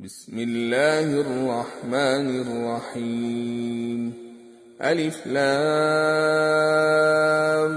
بسم الله الرحمن الرحيم. ألف لام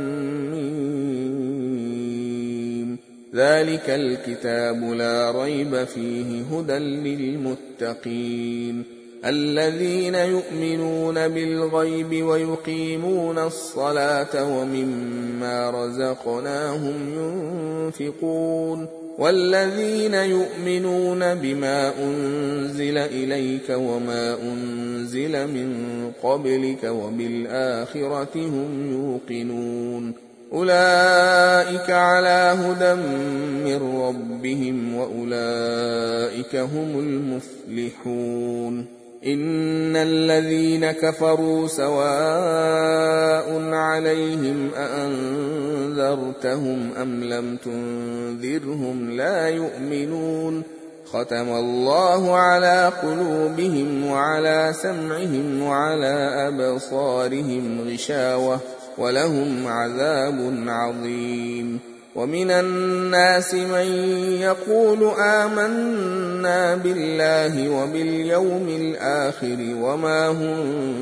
ميم. ذلك الكتاب لا ريب فيه هدى للمتقين الذين يؤمنون بالغيب ويقيمون الصلاة ومما رزقناهم ينفقون والذين يؤمنون بما أنزل إليك وما أنزل من قبلك وبالآخرة هم يوقنون أولئك على هدى من ربهم وأولئك هم المفلحون. إن الذين كفروا سواء عليهم أأنذرتهم أم لم تنذرهم لا يؤمنون ختم الله على قلوبهم وعلى سمعهم وعلى أبصارهم غشاوة ولهم عذاب عظيم. ومن الناس من يقول آمنا بالله وباليوم الآخر وما هم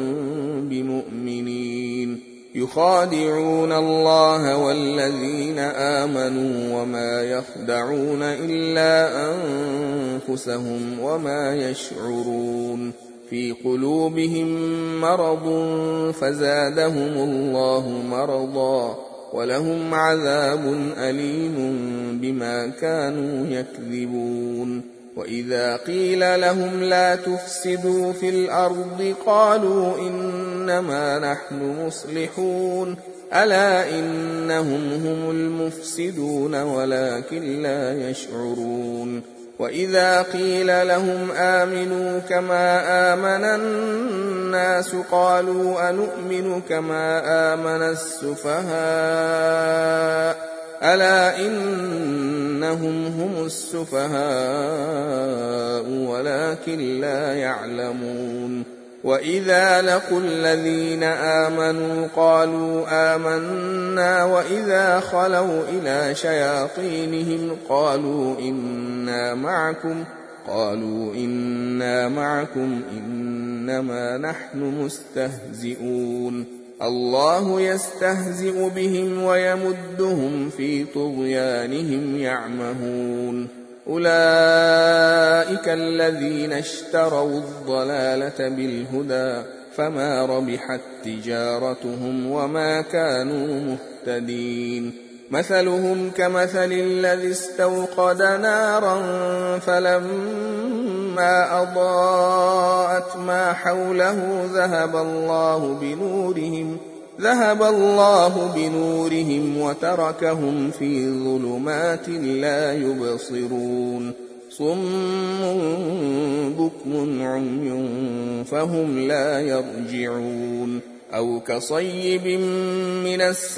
بمؤمنين يخادعون الله والذين آمنوا وما يخدعون إلا أنفسهم وما يشعرون. في قلوبهم مرض فزادهم الله مرضا ولهم عذاب أليم بما كانوا يكذبون. وإذا قيل لهم لا تفسدوا في الأرض قالوا إنما نحن مصلحون ألا إنهم هم المفسدون ولكن لا يشعرون. وإذا قيل لهم آمنوا كما آمن الناس قالوا أنؤمن كما آمن السفهاء ألا إنهم هم السفهاء ولكن لا يعلمون. وإذا لقوا الذين آمنوا قالوا آمنا وإذا خلوا إلى شياطينهم قالوا إنا معكم إنما نحن مستهزئون الله يستهزئ بهم ويمدهم في طغيانهم يعمهون. أولئك الذين اشتروا الضلالة بالهدى فما ربحت تجارتهم وما كانوا مهتدين. مثلهم كمثل الذي استوقد نارا فلما أضاءت ما حوله ذهب الله بنورهم وتركهم في ظلمات لا يبصرون صم بكم عمي فهم لا يرجعون. أو كصيب من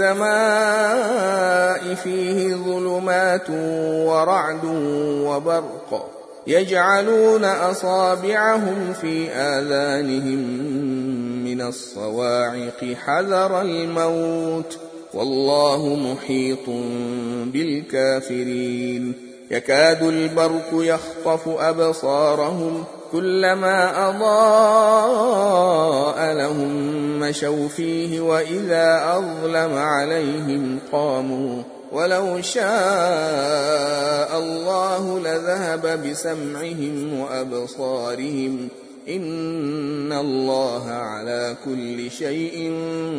السماء فيه ظلمات ورعد وبرق يجعلون أصابعهم في آذانهم من الصواعق حذر الموت والله محيط بالكافرين. يكاد البرق يخطف أبصارهم كلما أضاء لهم مشوا فيه وإذا أظلم عليهم قاموا ولو شاء الله لذهب بسمعهم وأبصارهم إن الله على كل شيء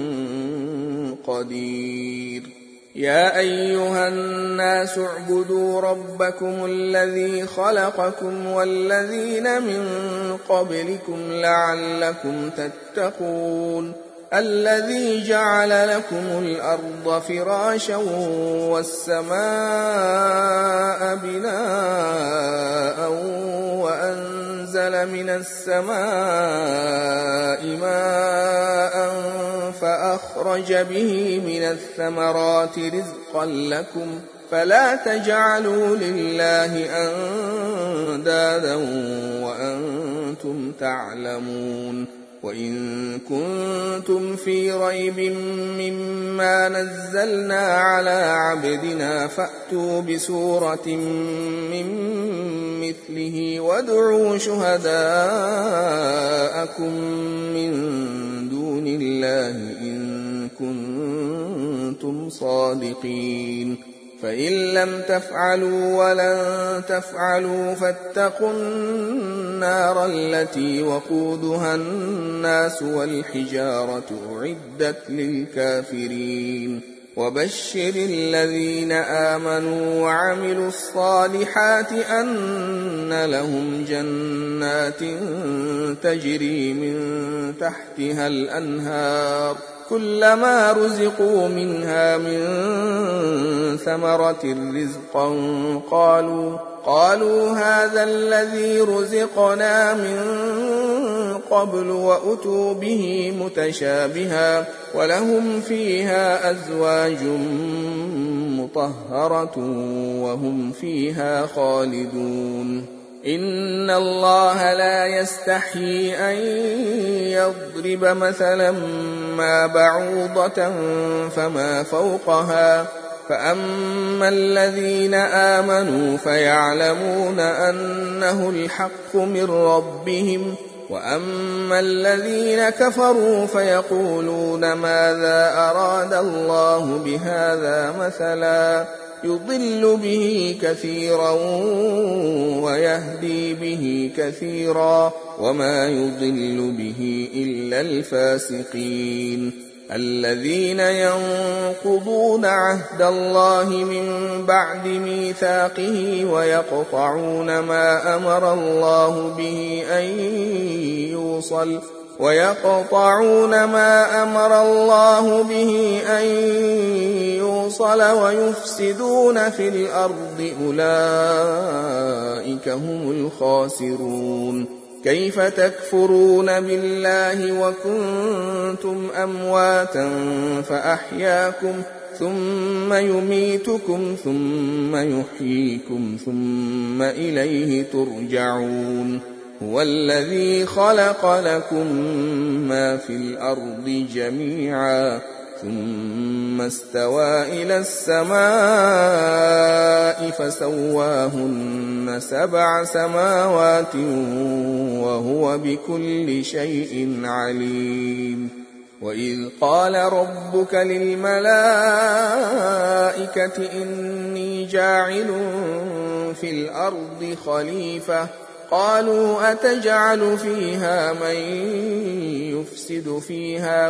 قدير. يا أيها الناس اعبدوا ربكم الذي خلقكم والذين من قبلكم لعلكم تتقون الذي جعل لكم الأرض فراشا والسماء بناء وأنزل من السماء ماء فأخرج به من الثمرات رزقا لكم فلا تجعلوا لله أندادا وأنتم تعلمون. وإن كنتم في ريب مما نزلنا على عبدنا فأتوا بسورة من مثله وادعوا شهداءكم من دون الله إن كنتم صادقين فإن لم تفعلوا ولن تفعلوا فاتقوا النار التي وقودها الناس والحجارة أعدت للكافرين وبشر الذين آمنوا وعملوا الصالحات أن لهم جنات تجري من تحتها الأنهار كلما رزقوا منها من ثمرة رزقا قالوا هذا الذي رزقنا من قبل وأتوا به متشابها ولهم فيها أزواج مطهرة وهم فيها خالدون إن الله لا يستحيي أن يضرب مثلا ما بعوضة فما فوقها فأما الذين آمنوا فيعلمون أنه الحق من ربهم وأما الذين كفروا فيقولون ماذا أراد الله بهذا مثلا يضل به كثيرا ويهدي به كثيرا وما يضل به إلا الفاسقين الذين ينقضون عهد الله من بعد ميثاقه ويقطعون ما أمر الله به أن يوصل ويفسدون في الأرض أولئك هم الخاسرون كيف تكفرون بالله وكنتم أمواتا فأحياكم ثم يميتكم ثم يحييكم ثم إليه ترجعون هو الذي خلق لكم ما في الأرض جميعا ثم استوى إلى السماء فسواهن 7 سماوات وهو بكل شيء عليم وإذ قال ربك للملائكة إني جاعل في الأرض خليفة قالوا أتجعل فيها من يفسد فيها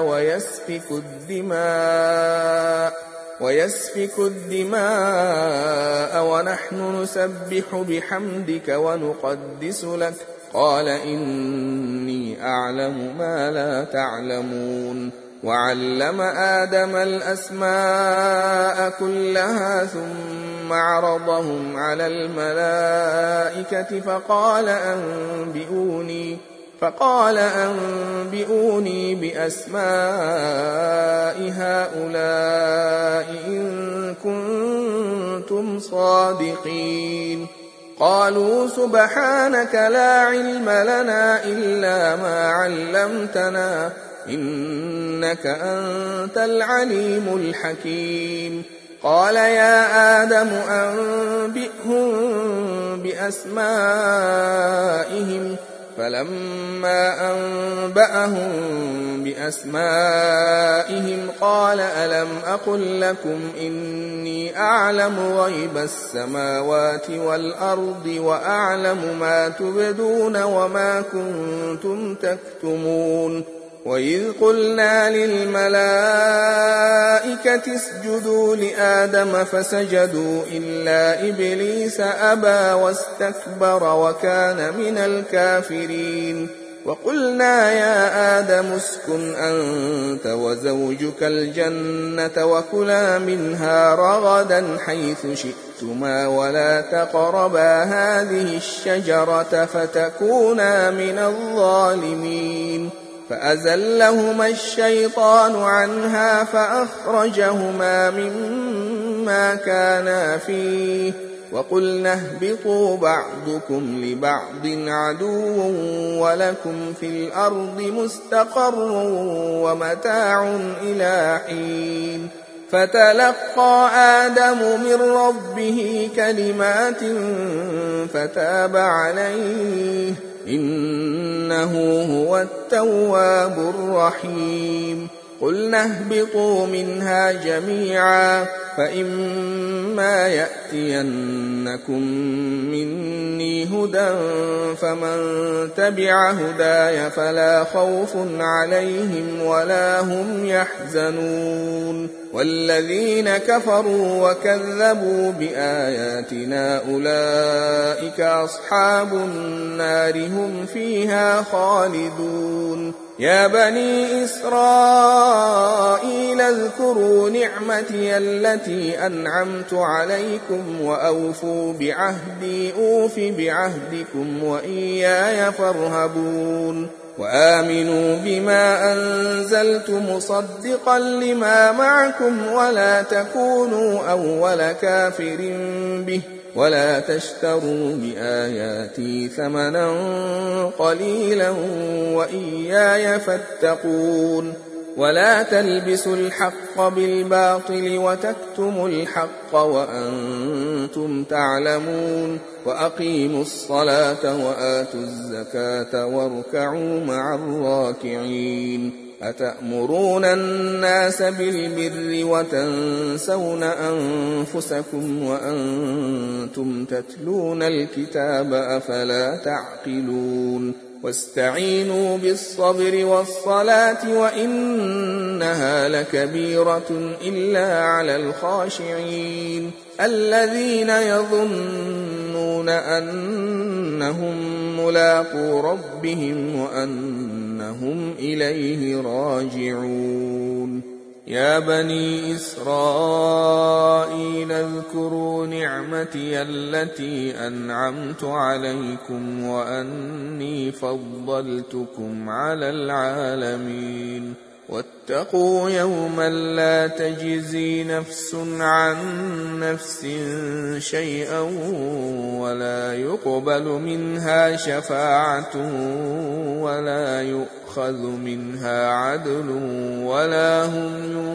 ويسفك الدماء ونحن نسبح بحمدك ونقدس لك قال إني أعلم ما لا تعلمون وعلم آدم الأسماء كلها ثم عرضهم على الملائكة فقال أنبئوني بأسماء هؤلاء إن كنتم صادقين قالوا سبحانك لا علم لنا إلا ما علمتنا إنك أنت العليم الحكيم قال يا آدم أنبئهم بأسمائهم فلما أنبأهم بأسمائهم قال ألم أقل لكم إني أعلم غيب السماوات والأرض وأعلم ما تبدون وما كنتم تكتمون وإذ قلنا للملائكة اسجدوا لآدم فسجدوا إلا إبليس أبى واستكبر وكان من الكافرين وقلنا يا آدم اسكن أنت وزوجك الجنة وكلا منها رغدا حيث شئتما ولا تقربا هذه الشجرة فتكونا من الظالمين فأزلهما الشيطان عنها فأخرجهما مما كانا فيه وقلنا اهبطوا بعضكم لبعض عدو ولكم في الأرض مستقر ومتاع إلى حين فتلقى آدم من ربه كلمات فتاب عليه إنه هو التواب الرحيم قلنا اهبطوا منها جميعا فإما يأتينكم مني هدى فمن تبع هداي فلا خوف عليهم ولا هم يحزنون والذين كفروا وكذبوا بآياتنا أولئك أصحاب النار هم فيها خالدون يا بني إسرائيل اذكروا نعمتي التي أنعمت عليكم وأوفوا بعهدي أوف بعهدكم وإياي فارهبون وآمنوا بما أنزلت مصدقا لما معكم ولا تكونوا أول كافر به ولا تشتروا بآياتي ثمنا قليلا وإياي فاتقون ولا تلبسوا الحق بالباطل وتكتموا الحق وأنتم تعلمون وأقيموا الصلاة وآتوا الزكاة واركعوا مع الراكعين أتأمرون الناس بالبر وتنسون أنفسكم وأنتم تتلون الكتاب أفلا تعقلون واستعينوا بالصبر والصلاة وإنها لكبيرة إلا على الخاشعين الذين يظنون أنهم ملاقو ربهم وأنهم إليه راجعون يا بني إسرائيل اذكروا نعمتي التي أنعمت عليكم وأني فضلتكم على العالمين واتقوا يوما لا تجزي نفس عن نفس شيئا ولا يقبل منها شفاعة ولا يؤخذ منها عدل ولا هم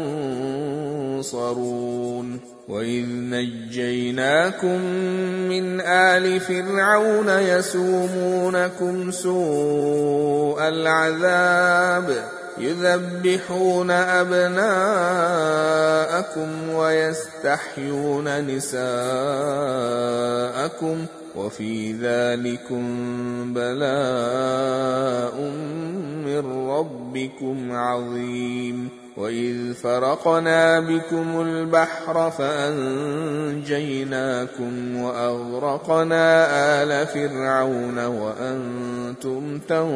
ينصرون وإذ نجيناكم من آل فرعون يسومونكم سوء العذاب يذبحون أبناءكم ويستحيون نساءكم وفي ذلكم بلاء من ربكم عظيم وإذ فرقنا بكم البحر فأنجيناكم وأغرقنا آل فرعون وأنتم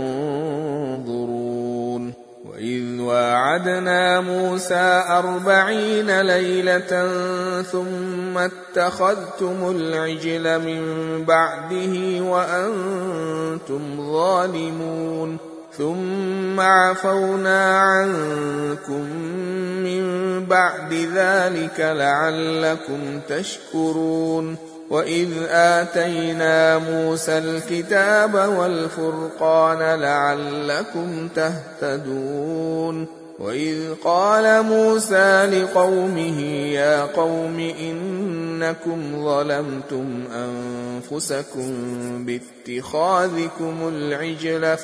تنظرون وإذ واعدنا موسى 40 ليلة ثم اتخذتم العجل من بعده وأنتم ظالمون ثم عفونا عنكم من بعد ذلك لعلكم تشكرون وإذ آتينا موسى الكتاب والفرقان لعلكم تهتدون وإذ قال موسى لقومه يا قوم إنكم ظلمتم أنفسكم باتخاذكم العجل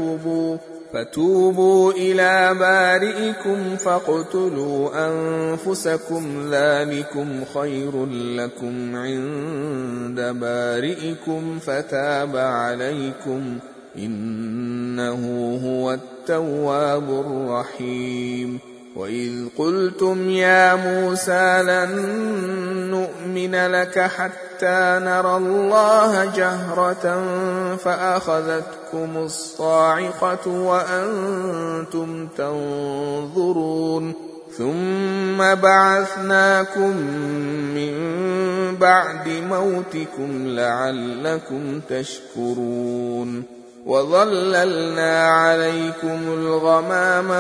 فتوبوا إلى بارئكم فاقتلوا أنفسكم ذلكم خير لكم عند بارئكم فتاب عليكم إنه هو التواب الرحيم وإذ قلتم يا موسى لن نؤمن لك حتى نرى الله جهرة فأخذتكم الصاعقة وأنتم تنظرون ثم بعثناكم من بعد موتكم لعلكم تشكرون وظللنا عليكم الغمام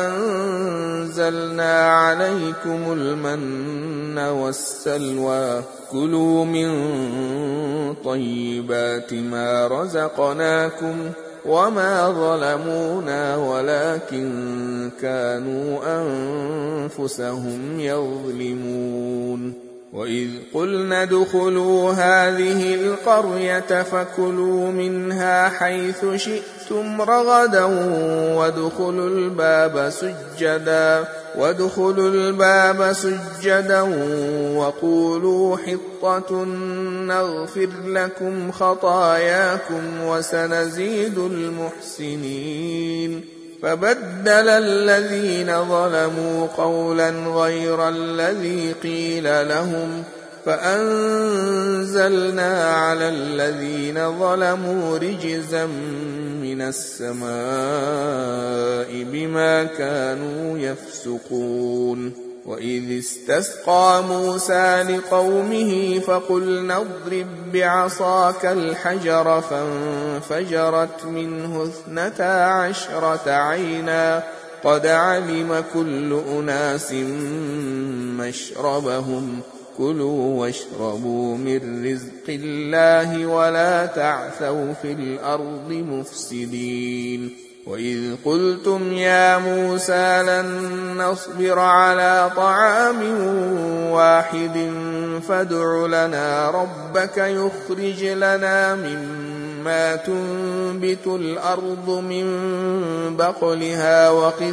وأنزلنا عليكم المن والسلوى كلوا من طيبات ما رزقناكم وما ظلمونا ولكن كانوا أنفسهم يظلمون. وإذ قلنا ادخلوا هذه القرية فكلوا منها حيث شئتم رغدا وادخلوا الباب سجدا وقولوا حطة نغفر لكم خطاياكم وسنزيد المحسنين. فبدل الذين ظلموا قولا غير الذي قيل لهم فأنزلنا على الذين ظلموا رجزا من السماء بما كانوا يفسقون. وإذ استسقى موسى لقومه فقلنا اضرب بعصاك الحجر فانفجرت منه 12 عينا قد علم كل أناس مشربهم كلوا واشربوا من رزق الله ولا تعثوا في الأرض مفسدين. وإذ قلتم يا موسى لن نصبر على طعام واحد فادع لنا ربك يخرج لنا مما تنبت الأرض من بقلها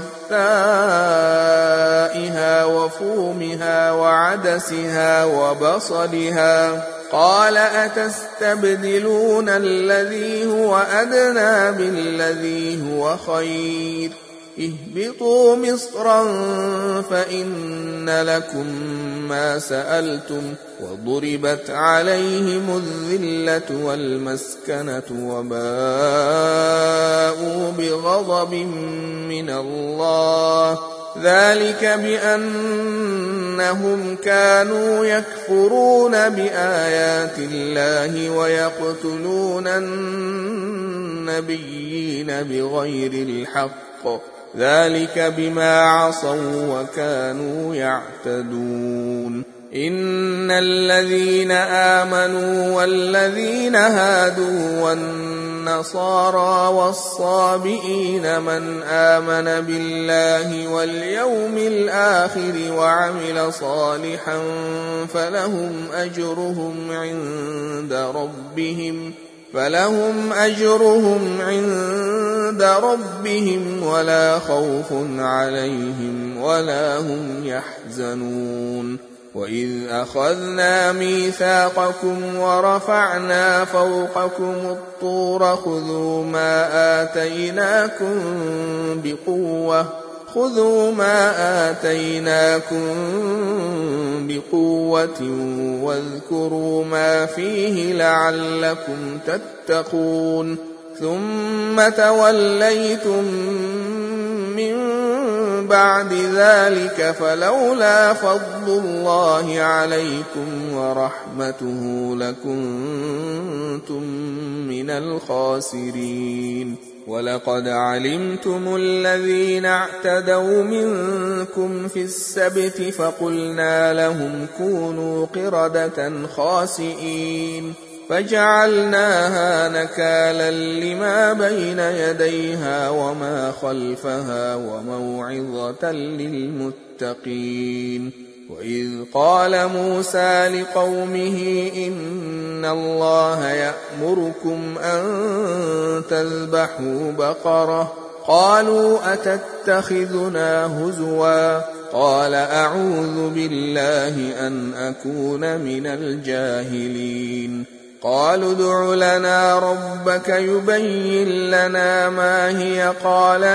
وقثائها وفومها وعدسها وبصلها قال أتستبدلون الذي هو أدنى بالذي هو خير اهبطوا مصرا فإن لكم ما سألتم وضربت عليهم الذلة والمسكنة وباءوا بغضب من الله ذلك بأنهم كانوا يكفرون بآيات الله ويقتلون النبيين بغير الحق ذلك بما عصوا وكانوا يعتدون. إن الذين آمنوا والذين هادوا والنصارى والصابئين من آمن بالله واليوم الآخر وعمل صالحا فلهم أجرهم عند ربهم ولا خوف عليهم ولا هم يحزنون. وإذ أخذنا ميثاقكم ورفعنا فوقكم الطور خذوا ما آتيناكم بقوة واذكروا ما فيه لعلكم تتقون ثم توليتم من بعد ذلك فلولا فضل الله عليكم ورحمته لكنتم من الخاسرين. ولقد علمتم الذين اعتدوا منكم في السبت فقلنا لهم كونوا قردة خاسئين فجعلناها نكالا لما بين يديها وما خلفها وموعظة للمتقين. وإذ قال موسى لقومه إن الله يأمركم أن تذبحوا بقرة قالوا أتتخذنا هزوا قال أعوذ بالله أن أكون من الجاهلين. قالوا ادع لنا ربك يبين لنا ما هي قال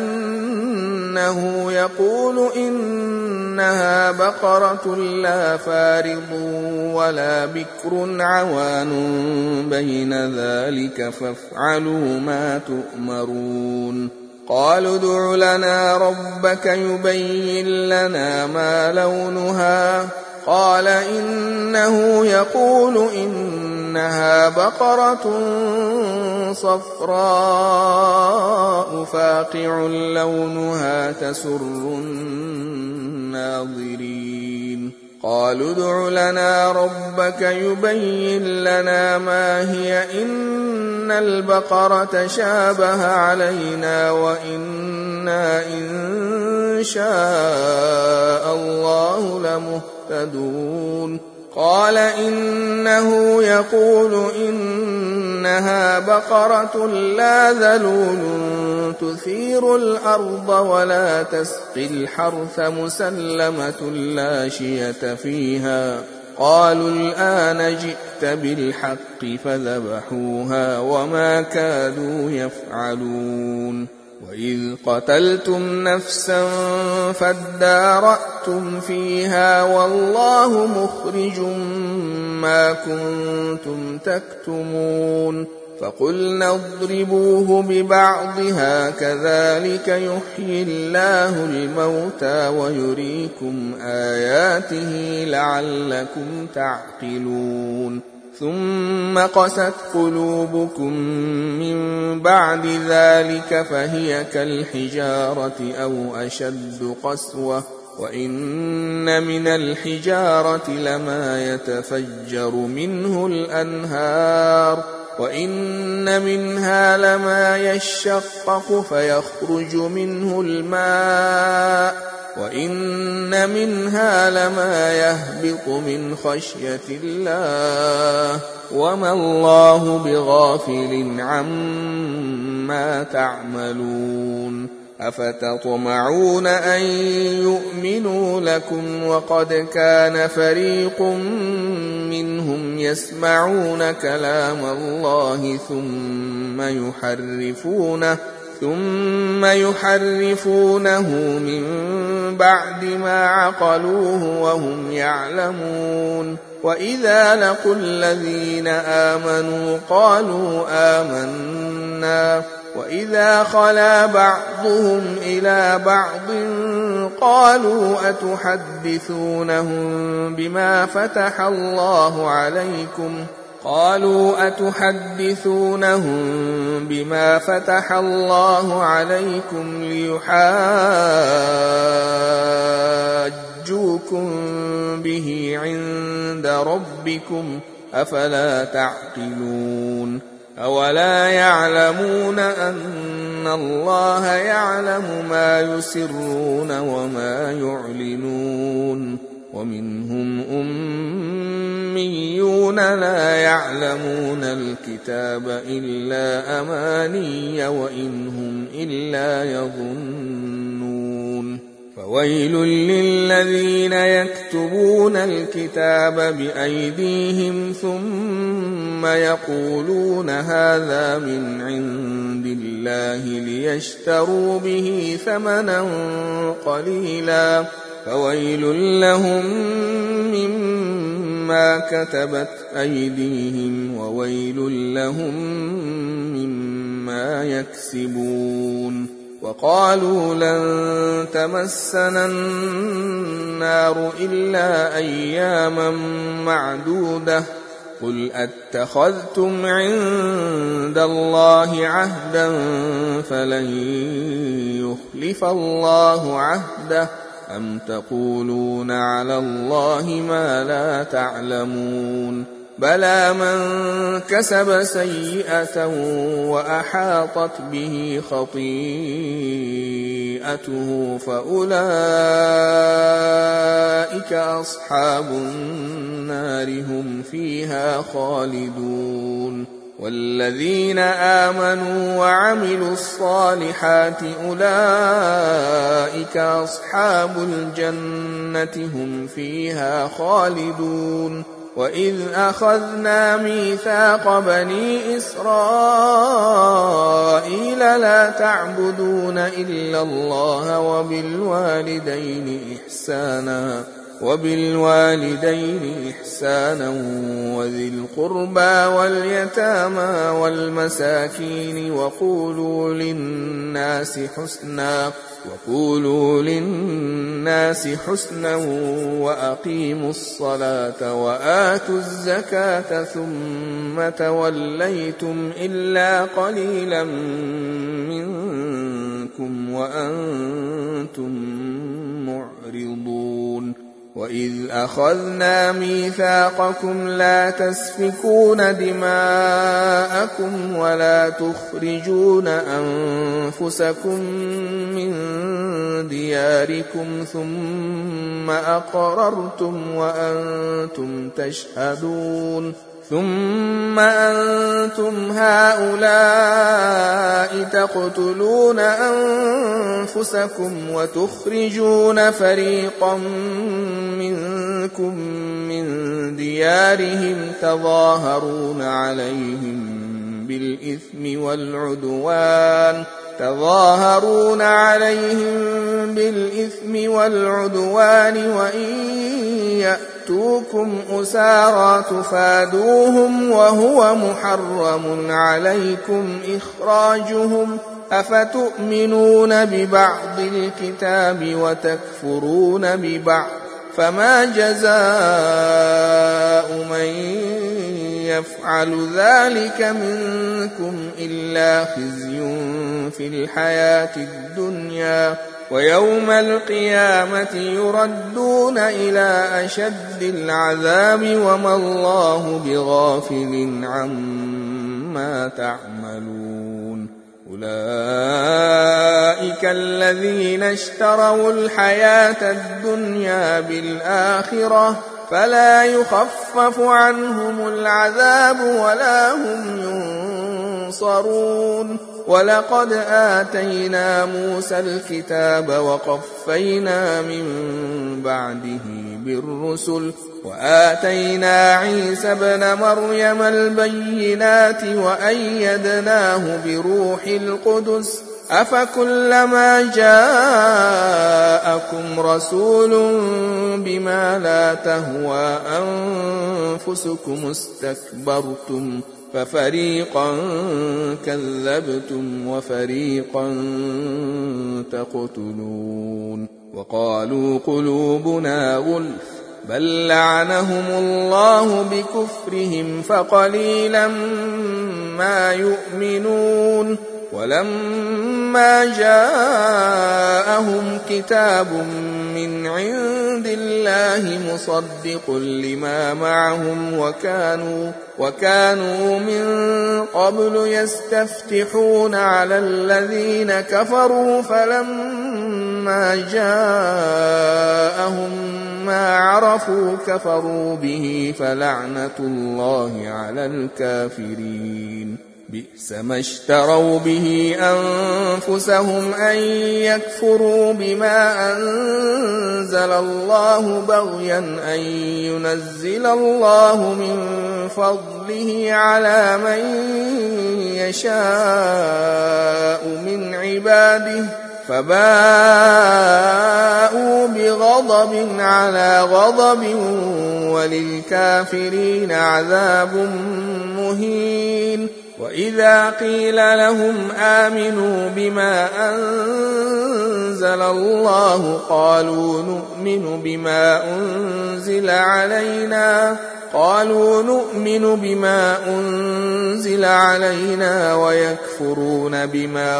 إنه يقول إنها بقرة لا فارض ولا بكر عوان بين ذلك فافعلوا ما تؤمرون. قالوا ادع لنا ربك يبين لنا ما لونها قال إنه يقول إنها بقرة صفراء فاقع لونها تسر الناظرين. قالوا ادع لنا ربك يبين لنا ما هي إن البقرة شابه علينا وإنا إن شاء الله لمهتدون قال إنه يقول إنها بقرة لا ذلول تثير الأرض ولا تسقي الحرث مسلمة لا شية فيها قالوا الآن جئت بالحق فذبحوها وما كادوا يفعلون وإذ قتلتم نفسا فادارأتم فيها والله مخرج ما كنتم تكتمون فقلنا اضربوه ببعضها كذلك يحيي الله الموتى ويريكم آياته لعلكم تعقلون ثم قست قلوبكم من بعد ذلك فهي كالحجارة أو أشد قسوة وإن من الحجارة لما يتفجر منه الأنهار وإن منها لما يشقق فيخرج منه الماء وإن منها لما يهبط من خشية الله وما الله بغافل عما تعملون أفتطمعون أن يؤمنوا لكم وقد كان فريق منهم يسمعون كلام الله ثم يحرفونه من بعد ما عقلوه وهم يعلمون وإذا لقوا الذين آمنوا قالوا آمنا وإذا خلا بعضهم إلى بعض قالوا أتحدثونهم بما فتح الله عليكم ليحاجوكم به عند ربكم أفلا تعقلون أولا يعلمون أن الله يعلم ما يسرون وما يعلنون ومنهم أميون لا يعلمون الكتاب إلا أماني وإن هم إلا يظنون فويل للذين يكتبون الكتاب بأيديهم ثم يقولون هذا من عند الله ليشتروا به ثمنا قليلا فويل لهم مما كتبت أيديهم وويل لهم مما يكسبون وقالوا لن تمسنا النار إلا أياما معدودة قل أتخذتم عند الله عهدا فلن يخلف الله عهده أم تقولون على الله ما لا تعلمون بلى من كسب سيئة وأحاطت به خطيئته فأولئك أصحاب النار هم فيها خالدون والذين آمنوا وعملوا الصالحات أولئك أصحاب الجنة هم فيها خالدون وإذ أخذنا ميثاق بني إسرائيل لا تعبدون إلا الله وبالوالدين إحسانا وذي القربى واليتامى والمساكين وقولوا للناس حسنا وأقيموا الصلاة وآتوا الزكاة ثم توليتم إلا قليلا منكم وأنتم معرضون وإذ أخذنا ميثاقكم لا تسفكون دماءكم ولا تخرجون أنفسكم من دياركم ثم أقررتم وأنتم تشهدون ثم أنتم هؤلاء تقتلون أنفسكم وتخرجون فريقا منكم من ديارهم تظاهرون عليهم بالإثم والعدوان وإن يأتوكم أسارى تفادوهم وهو محرم عليكم إخراجهم أفتؤمنون ببعض الكتاب وتكفرون ببعض فما جزاء من يفعل ذلك منكم إلا خزي في الحياة الدنيا ويوم القيامة يردون إلى أشد العذاب وما الله بغافل عما تعملون أولئك الذين اشتروا الحياة الدنيا بالآخرة فلا يخفف عنهم العذاب ولا هم ينصرون ولقد آتينا موسى الكتاب وقفينا من بعده بالرسل وآتينا عيسى ابن مريم البينات وأيدناه بروح القدس أفكلما جاءكم رسول بما لا تهوى أنفسكم استكبرتم ففريقا كذبتم وفريقا تقتلون وقالوا قلوبنا غلف بل لعنهم الله بكفرهم فقليلا ما يؤمنون ولما جاءهم كتاب من عند الله مصدق لما معهم وكانوا من قبل يستفتحون على الذين كفروا فلما جاءهم ما عرفوا كفروا به فلعنة الله على الكافرين بئس ما اشتروا به أنفسهم أن يكفروا بما أنزل الله بغيا أن ينزل الله من فضله على من يشاء من عباده فباءوا بغضب على غضب وللكافرين عذاب مهين وإذا قيل لهم آمنوا بما أنزل الله قالوا نؤمن بما أنزل علينا ويكفرون بما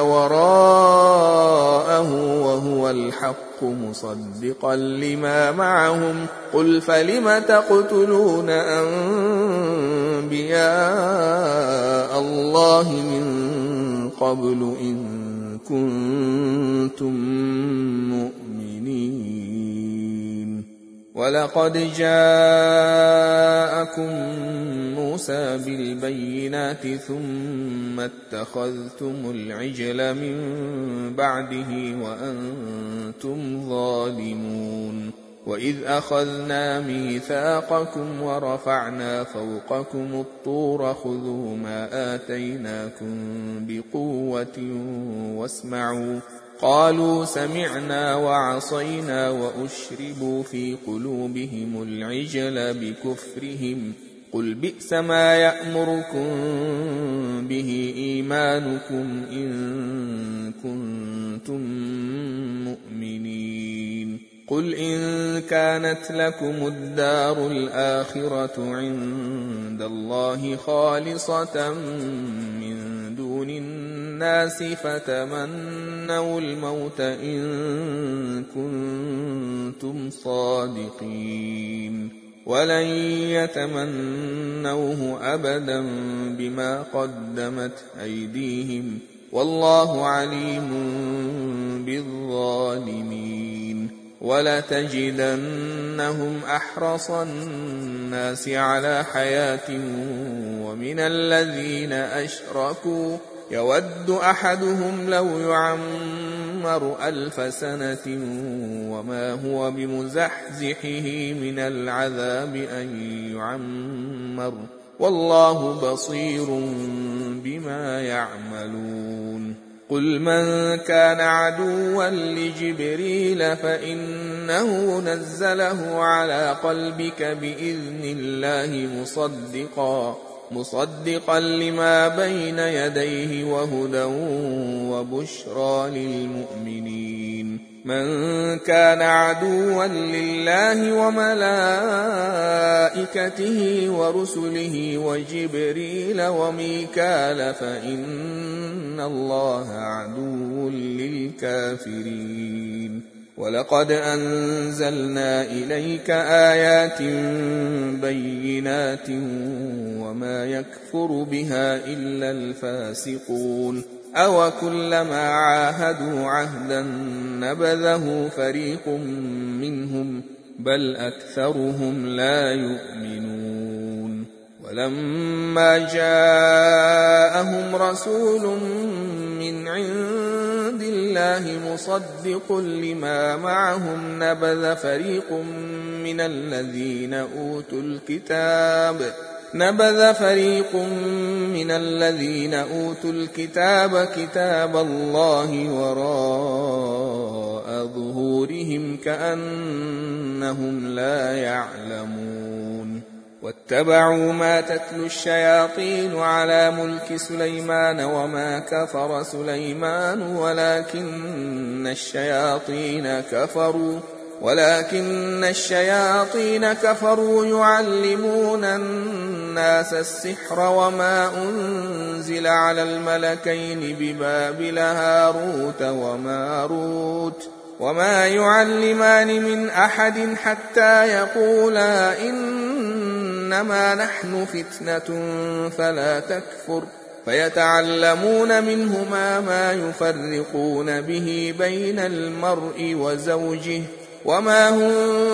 وراءه وهو الحق مصدقا لما معهم قل فلم تقتلون أنبياء الله من قبل إن كنتم مؤمنين ولقد جاءكم موسى بالبينات ثم اتخذتم العجل من بعده وأنتم ظالمون وإذ أخذنا ميثاقكم ورفعنا فوقكم الطور خذوا ما آتيناكم بقوة واسمعوا قالوا سمعنا وعصينا وأشربوا في قلوبهم العجل بكفرهم قل بئس ما يأمركم به إيمانكم إن كنتم مؤمنين قل إن كانت لكم الدار الآخرة عند الله خالصة من دون الناس فتمنوا الموت إن كنتم صادقين ولن يتمنوه أبدا بما قدمت أيديهم والله عليم بالظالمين ولتجدنهم أحرص الناس على حياة ومن الذين أشركوا يود أحدهم لو يعمر 1000 سنة وما هو بمزحزحه من العذاب أن يعمر والله بصير بما يعملون قل من كان عدوا لجبريل فإنه نزله على قلبك بإذن الله مصدقا لما بين يديه وهدى وبشرى للمؤمنين من كان عدوا لله وملائكته ورسله وجبريل وميكال فإن الله عدو للكافرين ولقد أنزلنا إليك آيات بينات وما يكفر بها إلا الفاسقون أو كلما عاهدوا عهدا نبذه فريق منهم بل أكثرهم لا يؤمنون ولما جاءهم رسول من عند الله مصدق لما معهم نبذ فريق من الذين أوتوا الكتاب كتاب الله وراء ظهورهم كأنهم لا يعلمون واتبعوا ما تتلو الشياطين على ملك سليمان وما كفر سليمان ولكن الشياطين كفروا يعلمون الناس السحر وما أنزل على الملكين ببابل هاروت وماروت وما يعلمان من أحد حتى يقولا إنما نحن فتنة فلا تكفر فيتعلمون منهما ما يفرقون به بين المرء وزوجه وما هم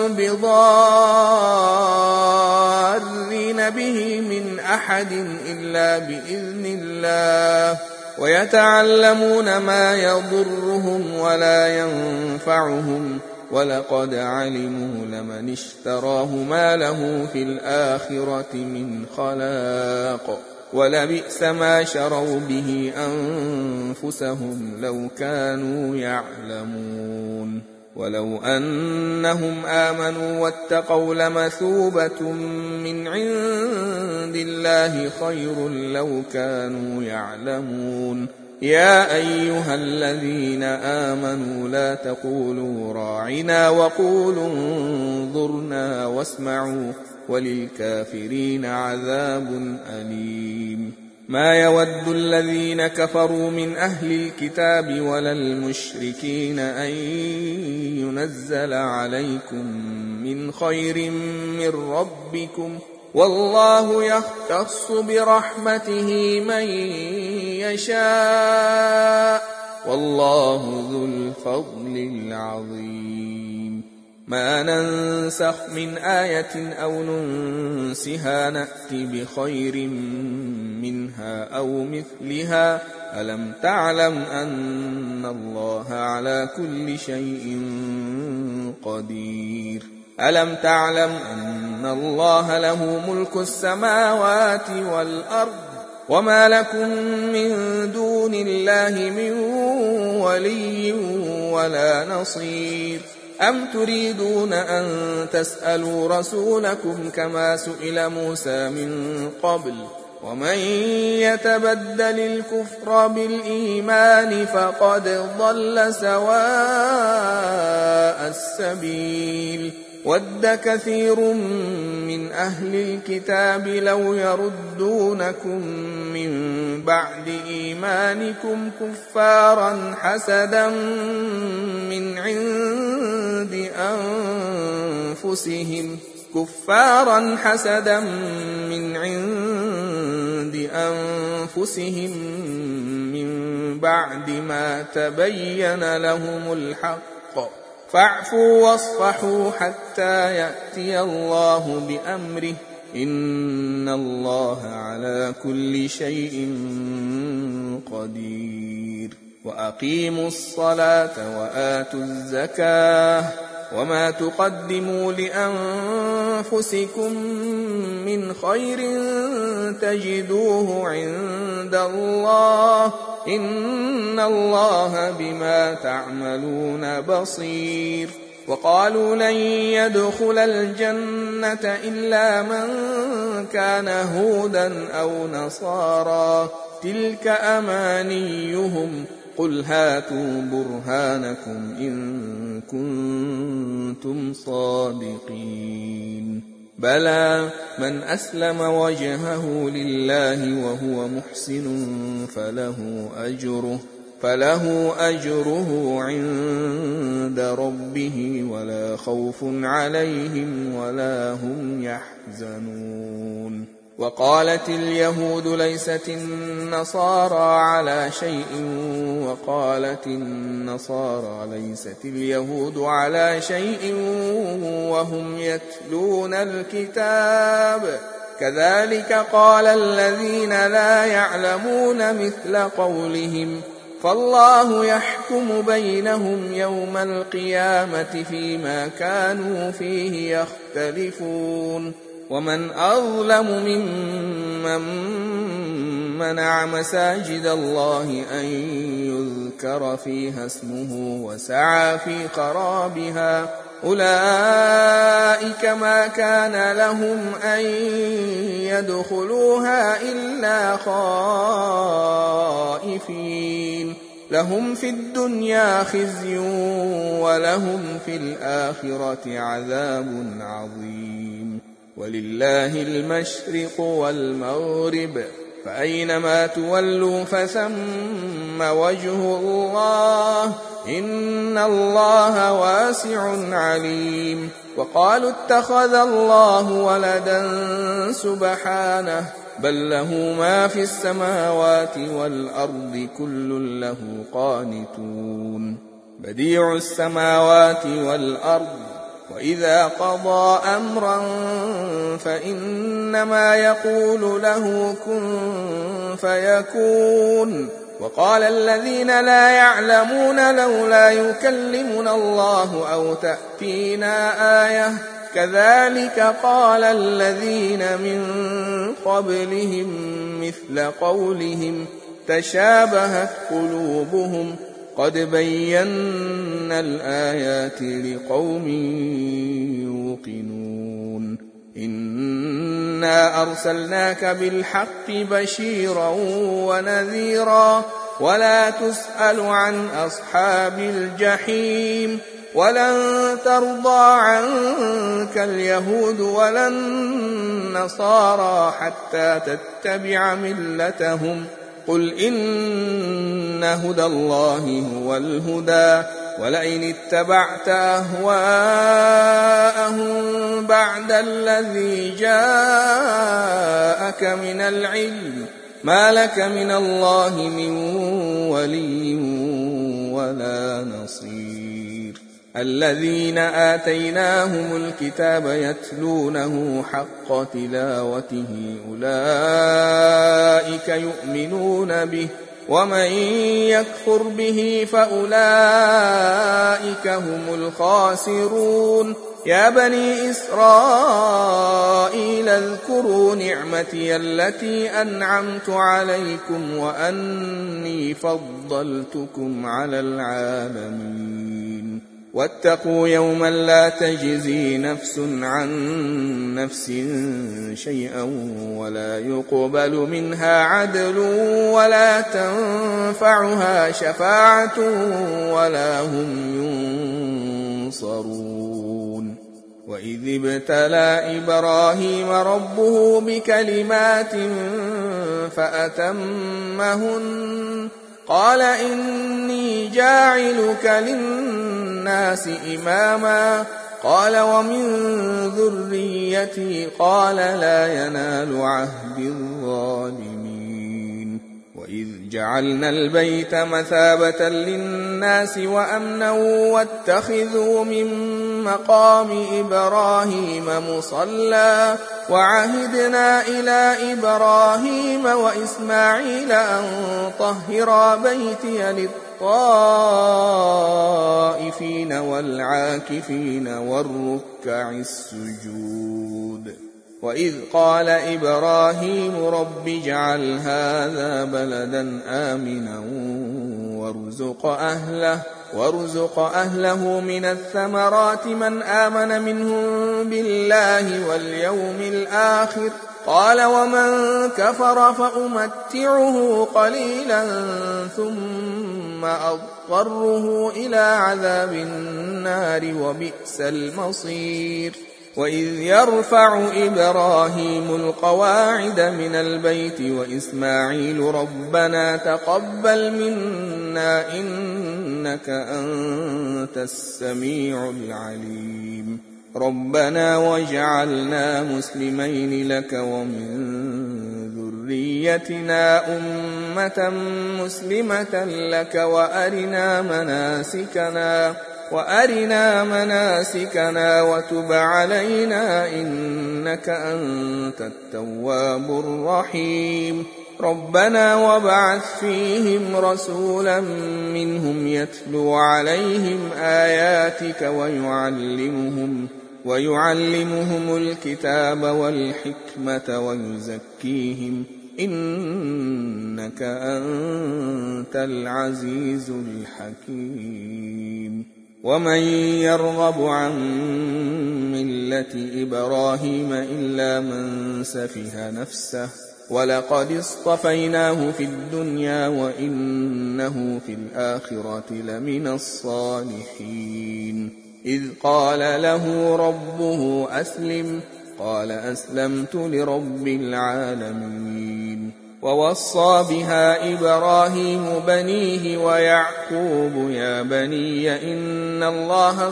بضارين به من أحد إلا بإذن الله ويتعلمون ما يضرهم ولا ينفعهم ولقد علموا لمن اشتراه ما له في الآخرة من خلاق ولبئس ما شروا به أنفسهم لو كانوا يعلمون ولو أنهم آمنوا واتقوا لمثوبة من عند الله خير لو كانوا يعلمون يا أيها الذين آمنوا لا تقولوا راعنا وقولوا انظرنا واسمعوا وللكافرين عذاب أليم ما يود الذين كفروا من أهل الكتاب ولا المشركين أن ينزل عليكم من خير من ربكم والله يختص برحمته من يشاء والله ذو الفضل العظيم ما ننسخ من آية أو ننسها نأت بخير منها أو مثلها ألم تعلم أن الله على كل شيء قدير ألم تعلم أن الله له ملك السماوات والأرض وما لكم من دون الله من ولي ولا نصير أم تريدون أن تسألوا رسولكم كما سئل موسى من قبل ومن يتبدل الكفر بالإيمان فقد ضل سواء السبيل ود كثير من أهل الكتاب لو يردونكم من بعد إيمانكم كفارا حسدا من عند أنفسهم من بعد ما تبين لهم الحق فاعفوا واصفحوا حتى يأتي الله بأمره إن الله على كل شيء قدير وأقيموا الصلاة وآتوا الزكاة وما تقدموا لأنفسكم من خير تجدوه عند الله إن الله بما تعملون بصير وقالوا لن يدخل الجنة إلا من كان هودا أو نصارى تلك أمانيهم قل هاتوا برهانكم إن كنتم صادقين بلى من أسلم وجهه لله وهو محسن فله أجره عند ربه ولا خوف عليهم ولا هم يحزنون وقالت اليهود ليست النصارى على شيء وقالت النصارى ليست اليهود على شيء وهم يتلون الكتاب كذلك قال الذين لا يعلمون مثل قولهم فالله يحكم بينهم يوم القيامة فيما كانوا فيه يختلفون ومن أظلم ممن منع مساجد الله أن يذكر فيها اسمه وسعى في خرابها أولئك ما كان لهم أن يدخلوها إلا خائفين لهم في الدنيا خزي ولهم في الآخرة عذاب عظيم ولله المشرق والمغرب فأينما تولوا فثم وجه الله إن الله واسع عليم وقالوا اتخذ الله ولدا سبحانه بل له ما في السماوات والأرض كل له قانتون بديع السماوات والأرض وإذا قضى أمرا فإنما يقول له كن فيكون وقال الذين لا يعلمون لولا يكلمنا الله أو تأتينا آية كذلك قال الذين من قبلهم مثل قولهم تشابهت قلوبهم قد بينا الآيات لقوم يوقنون إنا أرسلناك بالحق بشيرا ونذيرا ولا تسأل عن أصحاب الجحيم ولن ترضى عنك اليهود ولا النصارى حتى تتبع ملتهم قل إن هدى الله هو الهدى ولئن اتبعت أهواءهم بعد الذي جاءك من العلم ما لك من الله من ولي ولا نصير الذين آتيناهم الكتاب يتلونه حق تلاوته أولئك يؤمنون به ومن يكفر به فأولئك هم الخاسرون يا بني إسرائيل اذكروا نعمتي التي أنعمت عليكم وأني فضلتكم على العالمين واتقوا يوما لا تجزي نفس عن نفس شيئا ولا يقبل منها عدل ولا تنفعها شفاعة ولا هم ينصرون. وإذ ابتلى إبراهيم ربه بكلمات فأتمهن قال إني جاعلك للناس إماما قال ومن ذريتي قال لا ينال عهد الظالمين. وإذ جعلنا البيت مثابة للناس وأمنا واتخذوا من مقام إبراهيم مصلى وعهدنا إلى إبراهيم وإسماعيل أن طهرا بيتي للطائفين والعاكفين والركع السجود. وإذ قال إبراهيم رب اجعل هذا بلدا آمنا وارزق أهله من الثمرات من آمن منهم بالله واليوم الآخر قال ومن كفر فأمتعه قليلا ثم أضطره إلى عذاب النار وبئس المصير. وإذ يرفع إبراهيم القواعد من البيت وإسماعيل ربنا تقبل منا إنك أنت السميع العليم ربنا واجعلنا مسلمين لك ومن ذريتنا أمة مسلمة لك وأرنا مناسكنا وتب علينا إنك أنت التواب الرحيم. ربنا وابعث فيهم رسولا منهم يتلو عليهم آياتك ويعلمهم الكتاب والحكمة ويزكيهم إنك أنت العزيز الحكيم. ومن يرغب عن ملة إبراهيم إلا من سفه نفسه ولقد اصطفيناه في الدنيا وإنه في الآخرة لمن الصالحين. إذ قال له ربه أسلم قال أسلمت لرب العالمين. ووصى بها إبراهيم بنيه ويعقوب يا بني إن الله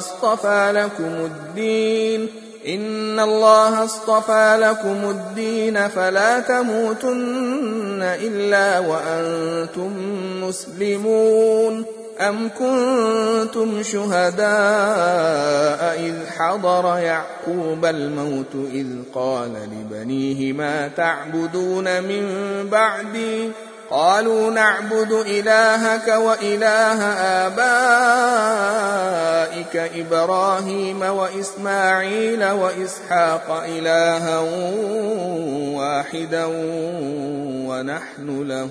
اصطفى لكم الدين فلا تموتن إلا وأنتم مسلمون. أم كنتم شهداء إذ حضر يعقوب الموت إذ قال لبنيه ما تعبدون من بعدي قالوا نعبد إلهك وإله آبائك إبراهيم وإسماعيل وإسحاق إلها واحدا ونحن له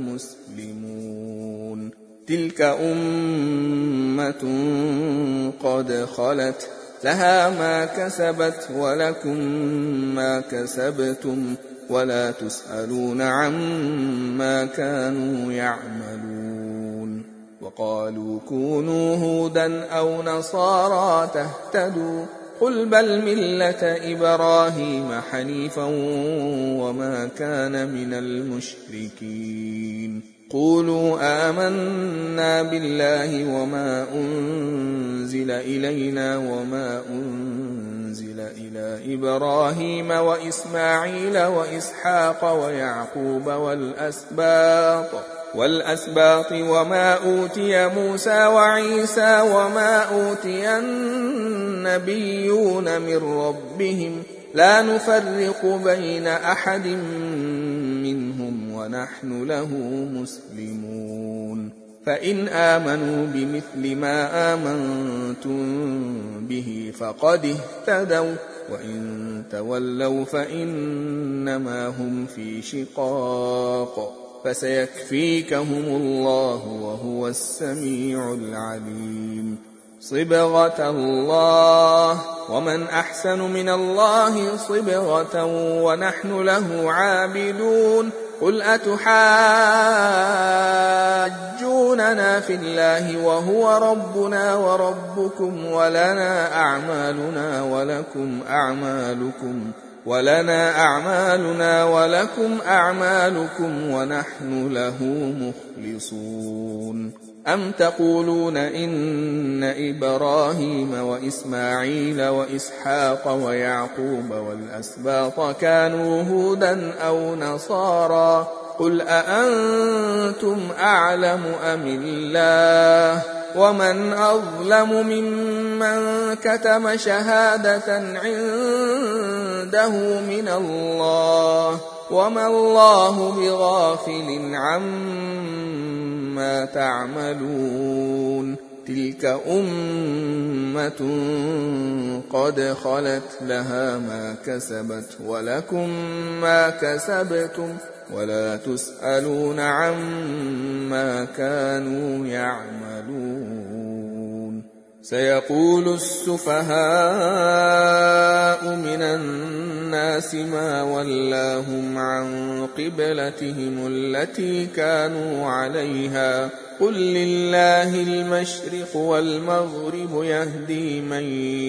مسلمون. تلك أمة قد خلت لها ما كسبت ولكم ما كسبتم ولا تسألون عما كانوا يعملون. وقالوا كونوا هودا أو نصارى تهتدوا قل بل ملة إبراهيم حنيفا وما كان من المشركين. قولوا آمنا بالله وما أنزل إلينا وما أنزل إلى إبراهيم وإسماعيل وإسحاق ويعقوب والأسباط وما أوتي موسى وعيسى وما أوتي النبيون من ربهم لا نفرق بين أحد منهم ونحن له مسلمون. فإن آمنوا بمثل ما آمنتم به فقد اهتدوا وإن تولوا فإنما هم في شقاق فسيكفيكهم الله وهو السميع العليم. صبغة الله ومن أحسن من الله صبغة ونحن له عابدون قل أتحاجوننا في الله وهو ربنا وربكم ولنا أعمالنا ولكم أعمالكم ونحن له مخلصون أم تقولون إن إبراهيم وإسماعيل وإسحاق ويعقوب والأسباط كانوا هودا أو نصارى قل أأنتم أعلم أم الله ومن أظلم ممن كتم شهادة عنده من الله وما الله بغافل عما تعملون تلك أمة قد خلت لها ما كسبت ولكم ما كسبتم ولا تسألون عما كانوا يعملون سيقول السفهاء من الناس ما ولاهم عن قبلتهم التي كانوا عليها قل لله المشرق والمغرب يهدي من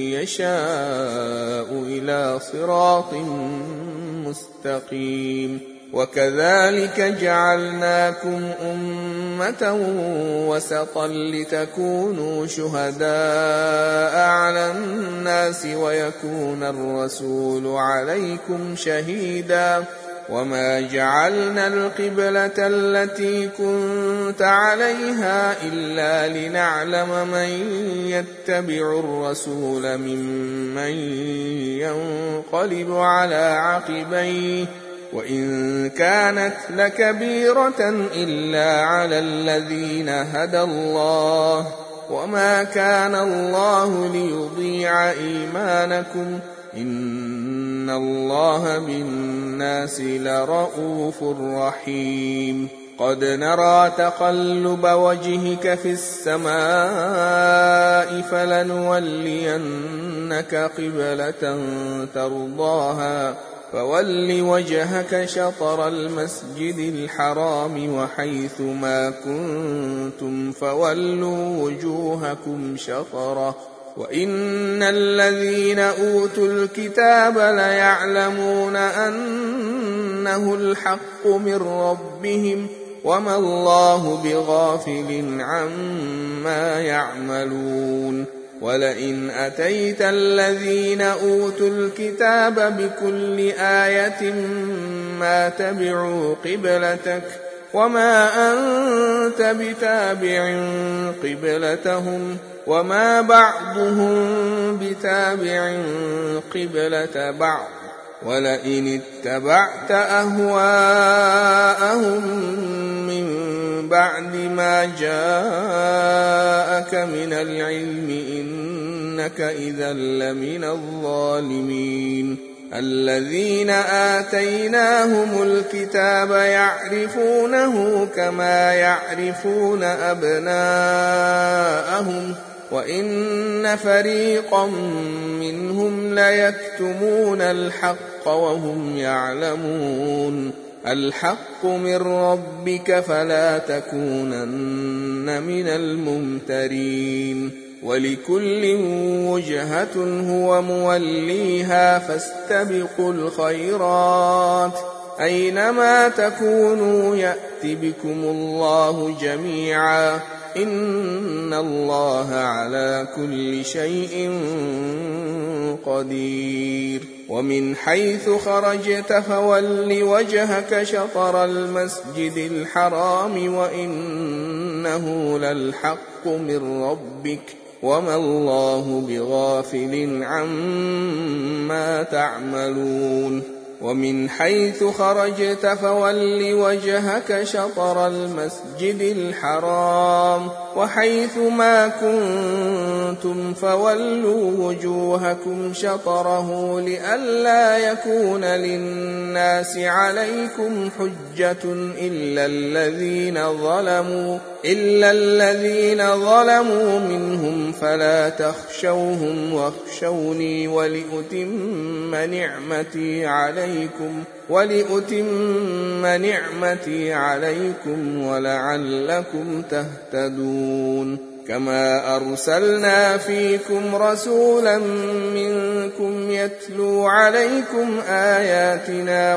يشاء إلى صراط مستقيم وكذلك جعلناكم أمة وسطا لتكونوا شهداء على الناس ويكون الرسول عليكم شهيدا وما جعلنا القبلة التي كنت عليها إلا لنعلم من يتبع الرسول ممن ينقلب على عقبيه وإن كانت لكبيرة إلا على الذين هدى الله وما كان الله ليضيع إيمانكم إن الله بالناس لرءوف رحيم قد نرى تقلب وجهك في السماء فلنولينك قبلة ترضاها فول وجهك شطر المسجد الحرام وحيث ما كنتم فولوا وجوهكم شطره وإن الذين أوتوا الكتاب ليعلمون أنه الحق من ربهم وما الله بغافل عما يعملون ولئن أتيت الذين أوتوا الكتاب بكل آية ما تبعوا قبلتك وما أنت بتابع قبلتهم وما بعضهم بتابع قبلة بعض ولئن اتبعت أهواءهم من بعد ما جاءك من العلم إنك إذا لمن الظالمين الذين آتيناهم الكتاب يعرفونه كما يعرفون أبناءهم وإن فريقا منهم ليكتمون الحق وهم يعلمون الحق من ربك فلا تكونن من الممترين ولكل وجهة هو موليها فاستبقوا الخيرات أينما تكونوا يأت بكم الله جميعا إن الله على كل شيء قدير ومن حيث خرجت فول وجهك شطر المسجد الحرام وإنه للحق من ربك وما الله بغافل عما تعملون ومن حيث خرجت فول وجهك شطر المسجد الحرام وحيث ما كنتم فولوا وجوهكم شطره لئلا يكون للناس عليكم حجة إلا الذين ظلموا منهم فلا تخشوهم واخشوني ولأتم نعمتي عليكم ولعلكم تهتدون كما أرسلنا فيكم رسولا منكم يتلو عليكم آياتنا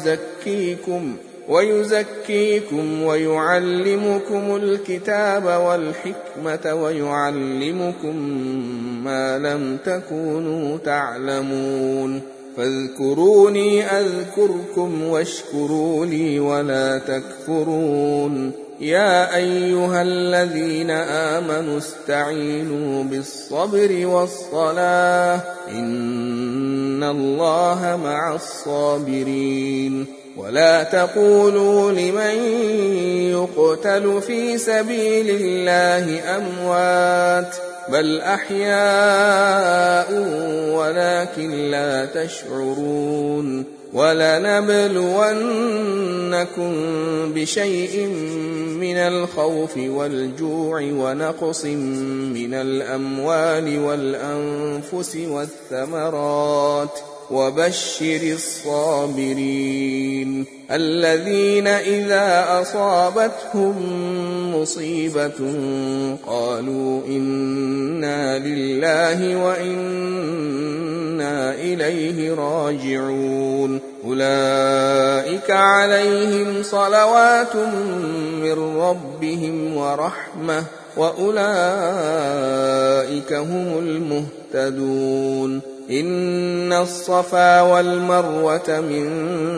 ويزكيكم ويعلمكم الكتاب والحكمة ويعلمكم ما لم تكونوا تعلمون فاذكروني أذكركم واشكروا لي ولا تكفرون يا أيها الذين آمنوا استعينوا بالصبر والصلاة إن الله مع الصابرين ولا تقولوا لمن يقتل في سبيل الله أموات بل أحياء ولكن لا تشعرون ولنبلونكم بشيء من الخوف والجوع ونقص من الأموال والأنفس والثمرات وبشر الصابرين الذين إذا أصابتهم مصيبة قالوا إنا لله وإنا إليه راجعون أولئك عليهم صلوات من ربهم ورحمة وأولئك هم المهتدون إن الصفا والمروة من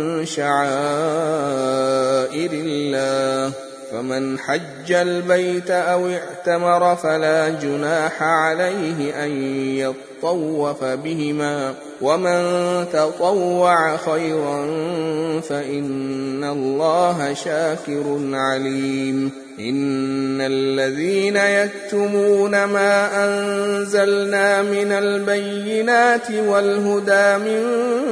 شعائر الله فمن حج البيت أو اعتمر فلا جناح عليه أن يطوف بهما ومن تطوع خيرا فإن الله شاكر عليم إن الذين يكتمون ما أنزلنا من البينات والهدى من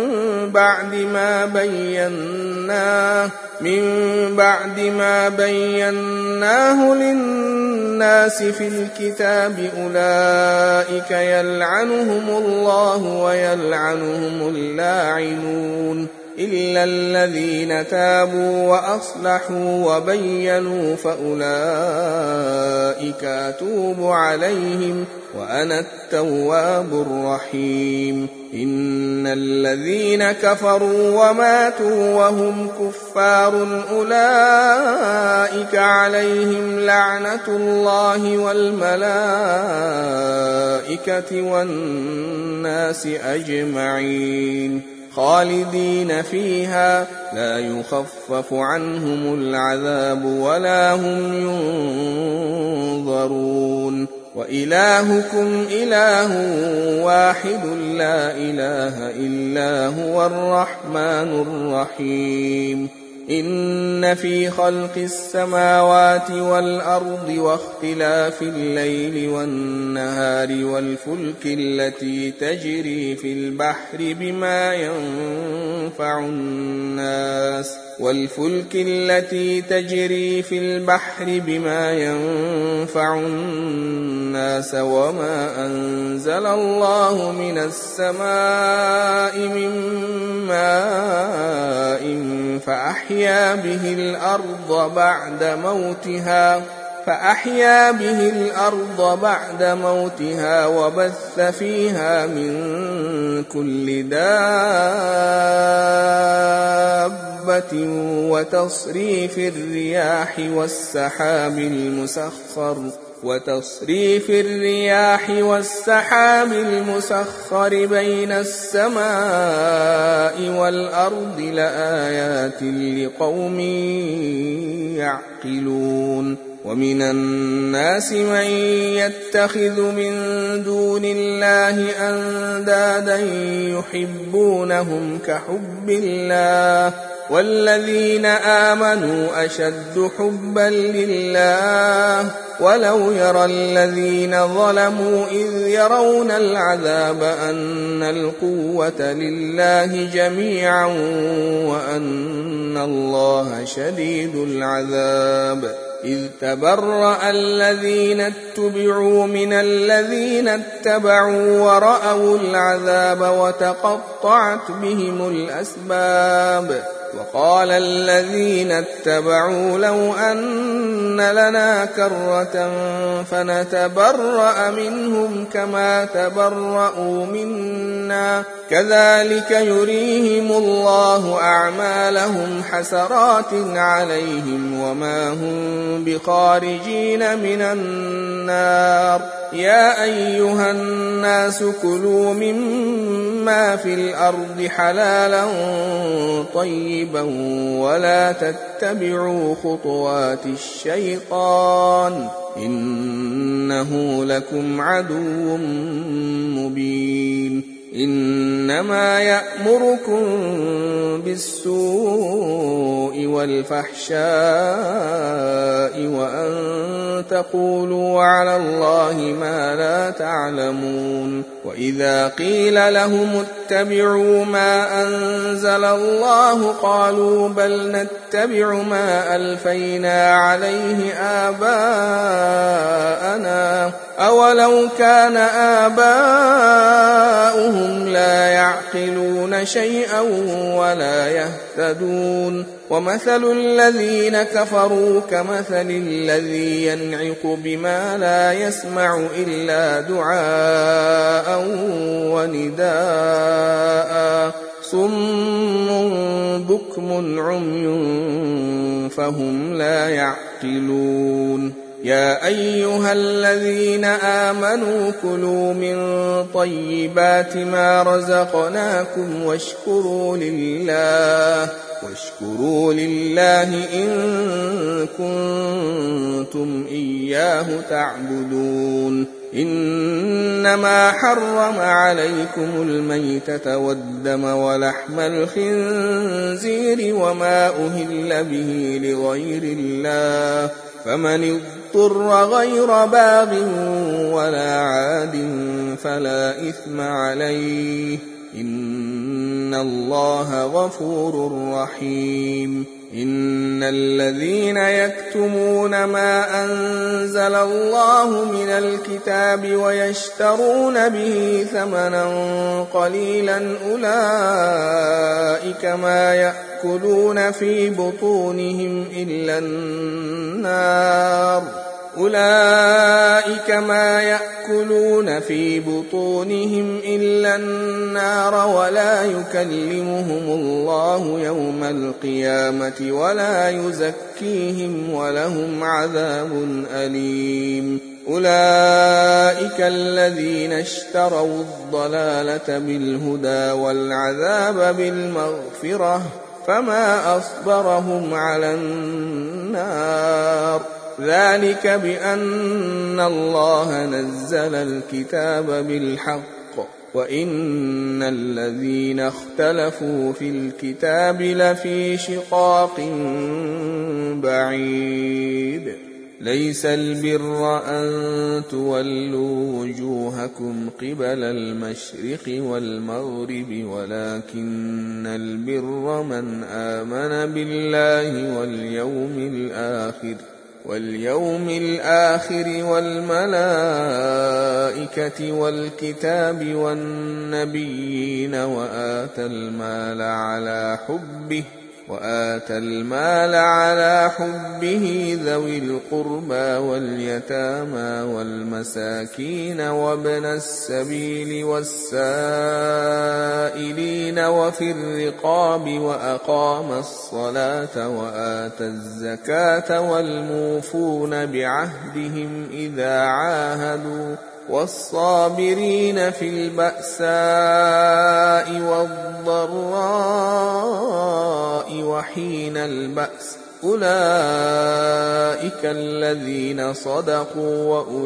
بعد ما بيناه للناس في الكتاب أولئك يلعنهم الله ويلعنهم اللاعنون إلا الذين تابوا وأصلحوا وبينوا فأولئك أتوب عليهم وأنا التواب الرحيم إن الذين كفروا وماتوا وهم كفار أولئك عليهم لعنة الله والملائكة والناس أجمعين خالدين فيها لا يخفف عنهم العذاب ولا هم ينظرون وإلهكم إله واحد لا إله إلا هو الرحمن الرحيم إن في خلق السماوات والأرض واختلاف الليل والنهار والفلك التي تجري في البحر بما ينفع الناس وما أنزل الله من السماء من ماء فأحيا به الأرض بعد موتها وبث فيها من كل دابة وتصريف الرياح والسحاب المسخر بين السماء والأرض لآيات لقوم يعقلون ومن الناس من يتخذ من دون الله أندادا يحبونهم كحب الله والذين آمنوا أشد حبا لله ولو يرى الذين ظلموا إذ يرون العذاب أن القوة لله جميعا وأن الله شديد العذاب إذ تبرأ الذين اتبعوا من الذين اتبعوا ورأوا العذاب وتقطعت بهم الأسباب وقال الذين اتبعوا لو أن لنا كرة فنتبرأ منهم كما تبرأوا منا كذلك يريهم الله أعمالهم حسرات عليهم وما هم بخارجين من النار يا أيها الناس كلوا مما في الأرض حلالا طيبا ولا تتبعوا خطوات الشيطان إنه لكم عدو مبين إنما يأمركم بالسوء والفحشاء وأن تقولوا على الله ما لا تعلمون وإذا قيل لهم اتبعوا ما أنزل الله قالوا بل نتبع ما ألفينا عليه آباءنا أولو كان آباؤهم لا يعقلون شيئا ولا يهتدون ومثل الذين كفروا كمثل الذي ينعق بما لا يسمع إلا دعاء ونداء صم بكم عمي فهم لا يعقلون يا أيها الذين آمنوا كلوا من طيبات ما رزقناكم واشكروا لله إن كنتم إياه تعبدون إنما حرم عليكم الميتة والدم ولحم الخنزير وما أهل به لغير الله فمن اضطر غير باغ ولا عاد فلا إثم عليه إن الله غفور رحيم إن الذين يكتمون ما أنزل الله من الكتاب ويشترون به ثمنا قليلا أولئك ما يأكلون في بطونهم إلا النار ولا يكلمهم الله يوم القيامة ولا يزكيهم ولهم عذاب أليم أولئك الذين اشتروا الضلالة بالهدى والعذاب بالمغفرة فما أصبرهم على النار ذلك بأن الله نزل الكتاب بالحق وإن الذين اختلفوا في الكتاب لفي شقاق بعيد ليس البر أن تولوا وجوهكم قبل المشرق والمغرب ولكن البر من آمن بالله واليوم الآخر والملائكة والكتاب والنبيين وآتى المال على حبه ذوي القربى واليتامى والمساكين وابن السبيل والسائلين وفي الرقاب وأقام الصلاة وآتى الزكاة والموفون بعهدهم إذا عاهدوا والصابرين في البأساء والضراء وحين البأس أولئك الذين صدقوا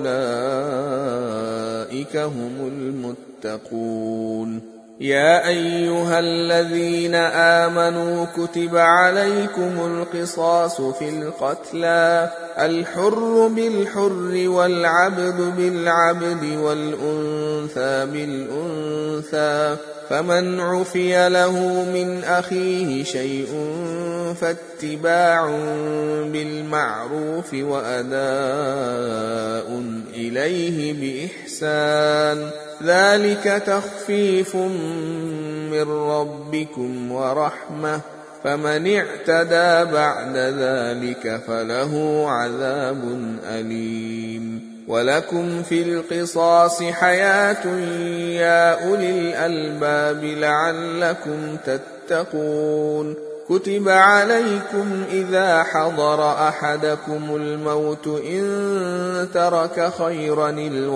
وأولئك هم المتقون. يا أيها الذين آمنوا كتب عليكم القصاص في القتلى الحر بالحر والعبد بالعبد والأنثى بالأنثى فمن عفي له من أخيه شيء فاتباع بالمعروف وأداء إليه بإحسان ذلك تخفيف من ربكم ورحمة فمن اعتدى بعد ذلك فله عذاب أليم. ولكم في القصاص حياة يا أولي الألباب لعلكم تتقون. كتب عليكم إذا حضر أحدكم الموت إن ترك خيرا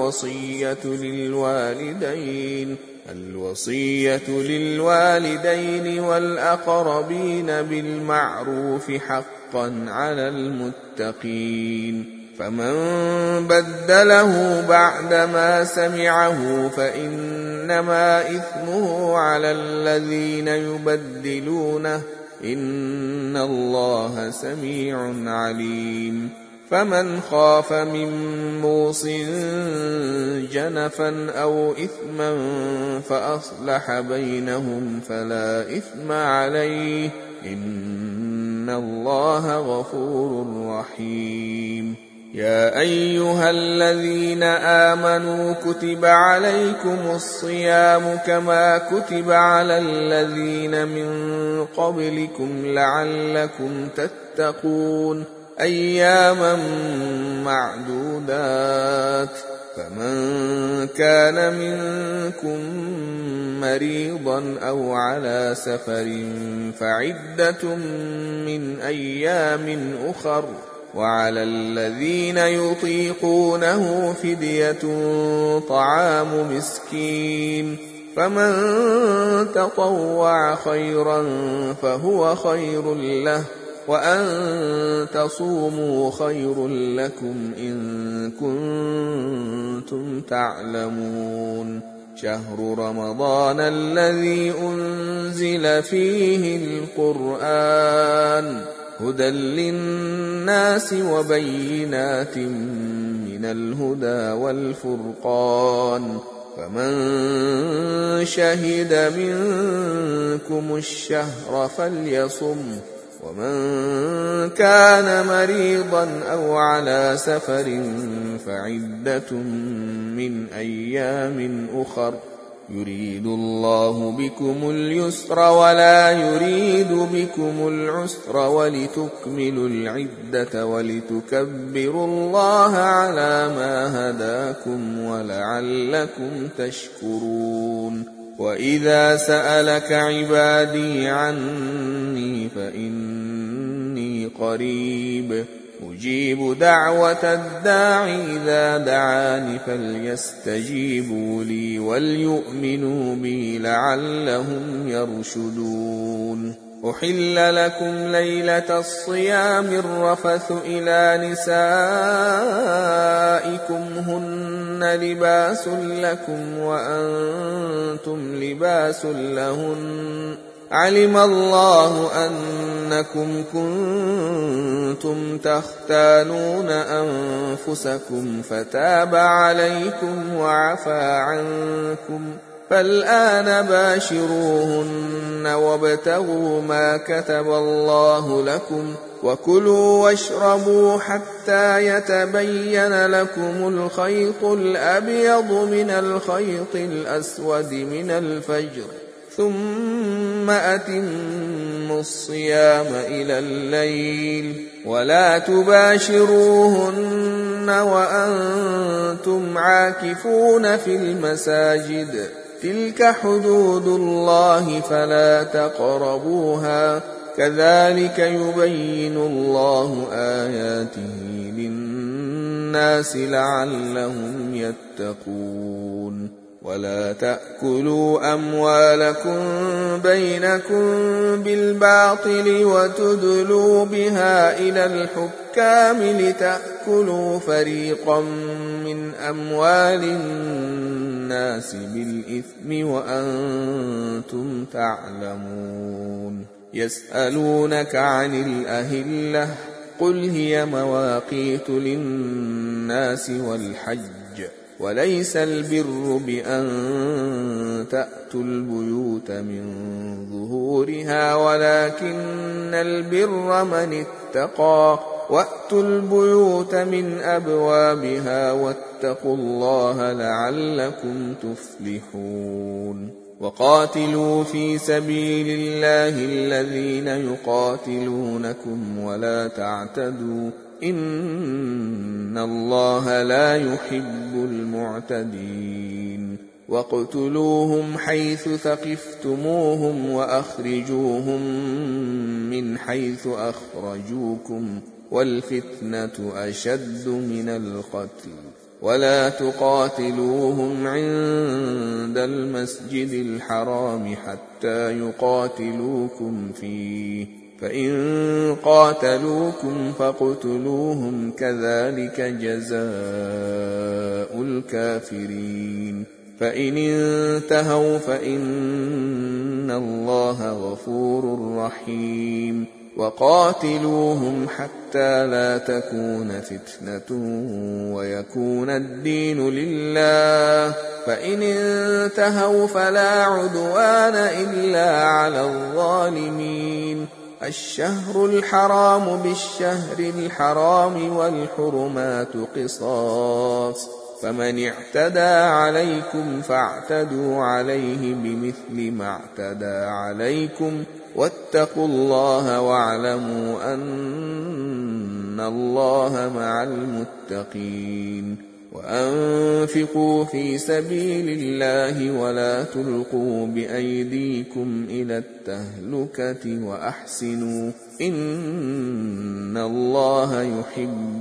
الوصية للوالدين والأقربين بالمعروف حقا على المتقين. فمن بدله بعدما سمعه فإنما إثمه على الذين يبدلونه إن الله سميع عليم. فمن خاف من موص جنفا أو إثما فأصلح بينهم فلا إثم عليه إن الله غفور رحيم. يا أيها الذين آمنوا كتب عليكم الصيام كما كتب على الذين من قبلكم لعلكم تتقون أياما معدودات. فمن كان منكم مريضا أو على سفر فعدة من أيام أخر وعلى الذين يطيقونه فدية طعام مسكين فمن تطوع خيرا فهو خير له وأن تصوموا خير لكم إن كنتم تعلمون. شهر رمضان الذي أنزل فيه القرآن هدى للناس وبينات من الهدى والفرقان فمن شهد منكم الشهر فليصم ومن كان مريضا أو على سفر فعدة من أيام أخر يريد الله بكم اليسر ولا يريد بكم العسر ولتكملوا العدة ولتكبروا الله على ما هداكم ولعلكم تشكرون. وإذا سألك عبادي عني فإني قريب أجيب دعوة الداع إذا دعاني فليستجيبوا لي وليؤمنوا بي لعلهم يرشدون. أحل لكم ليلة الصيام الرفث إلى نسائكم هن لباس لكم وأنتم لباس لهن علم الله أنكم كنتم تختانون أنفسكم فتاب عليكم وعفى عنكم فالآن باشروهن وابتغوا ما كتب الله لكم وكلوا واشربوا حتى يتبين لكم الخيط الأبيض من الخيط الأسود من الفجر ثم أتموا الصيام إلى الليل ولا تباشروهن وأنتم عاكفون في المساجد تلك حدود الله فلا تقربوها كذلك يبين الله آياته للناس لعلهم يتقون. ولا تأكلوا أموالكم بينكم بالباطل وتدلوا بها إلى الحكام لتأكلوا فريقا من أموال الناس بالإثم وأنتم تعلمون. يسألونك عن الأهلة قل هي مواقيت للناس والحج وليس البر بأن تأتوا البيوت من ظهورها ولكن البر من اتقى وأتوا البيوت من أبوابها واتقوا الله لعلكم تفلحون. وقاتلوا في سبيل الله الذين يقاتلونكم ولا تعتدوا إن الله لا يحب المعتدين. واقتلوهم حيث ثقفتموهم وأخرجوهم من حيث أخرجوكم والفتنة أشد من القتل ولا تقاتلوهم عند المسجد الحرام حتى يقاتلوكم فيه فإن قاتلوكم فاقتلوهم كذلك جزاء الكافرين. فإن انتهوا فإن الله غفور رحيم. وقاتلوهم حتى لا تكون فتنة ويكون الدين لله فإن انتهوا فلا عدوان إلا على الظالمين. الشهر الحرام بالشهر الحرام والحرمات قصاص فمن اعتدى عليكم فاعتدوا عليه بمثل ما اعتدى عليكم واتقوا الله واعلموا أن الله مع المتقين. وأنفقوا في سبيل الله ولا تلقوا بأيديكم إلى التهلكة وأحسنوا إن الله يحب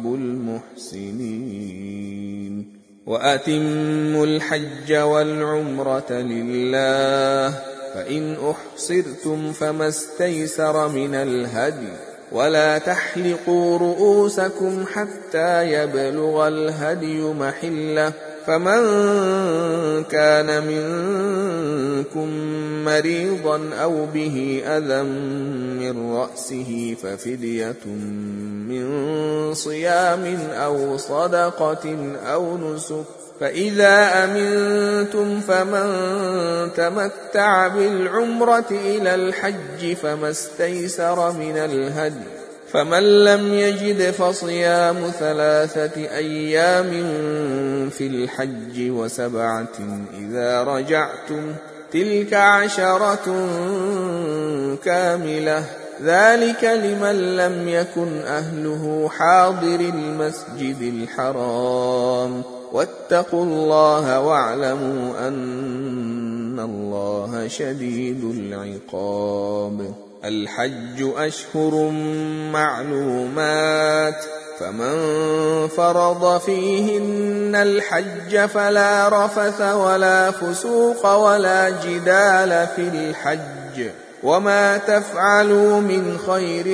المحسنين. وأتموا الحج والعمرة لله فإن أحصرتم فما استيسر من الهدي ولا تحلقوا رؤوسكم حتى يبلغ الهدي محله فمن كان منكم مريضا أو به أذى من رأسه ففدية من صيام أو صدقة أو نسك فإذا أمنتم فمن تمتع بالعمرة إلى الحج فما استيسر من الهدي فمن لم يجد فصيام 3 أيام في الحج و7 إذا رجعتم تلك 10 كاملة ذلك لمن لم يكن أهله حاضر المسجد الحرام واتقوا الله واعلموا أن الله شديد العقاب. الحج أشهر معلومات فمن فرض فيهن الحج فلا رفث ولا فسوق ولا جدال في الحج وما تفعلوا من خير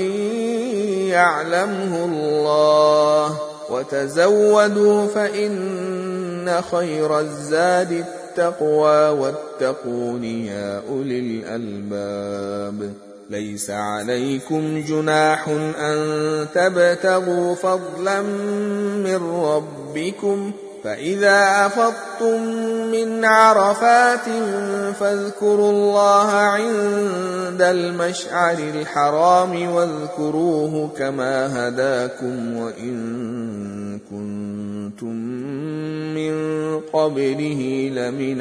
يعلمه الله وتزودوا فإن خير الزاد التقوى واتقون يا أولي الألباب. ليس عليكم جناح أن تبتغوا فضلا من ربكم فإذا أفضتم من عرفات فاذكروا الله عند المشعر الحرام واذكروه كما هداكم وإن كنتم من قبله لمن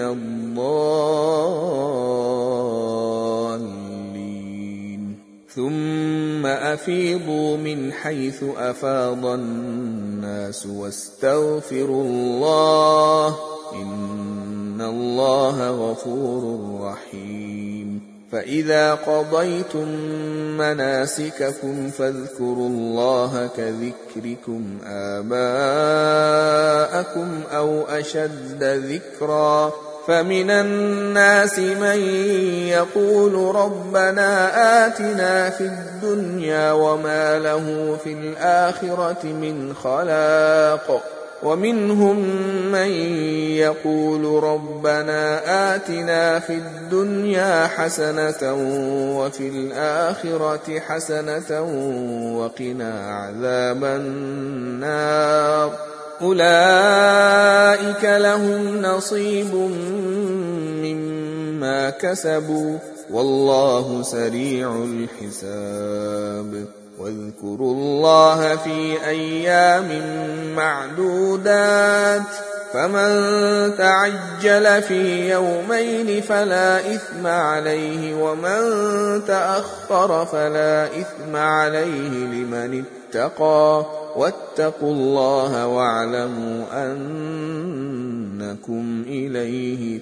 الضالين. ثم أفيضوا من حيث أفاض الناس واستغفروا الله إن الله غفور رحيم. فإذا قضيتم مناسككم فاذكروا الله كذكركم آباءكم أو أشد ذكرا فمن الناس من يقول ربنا آتنا في الدنيا وما له في الآخرة من خلاق ومنهم من يقول ربنا آتنا في الدنيا حسنة وفي الآخرة حسنة وقنا عذاب النار أولئك لهم نصيب مما كسبوا والله سريع الحساب واذكروا الله في أيام معدودات فمن تعجل في يومين فلا إثم عليه ومن تأخر فلا إثم عليه لمن اتقى واتقوا الله واعلموا أنكم إليه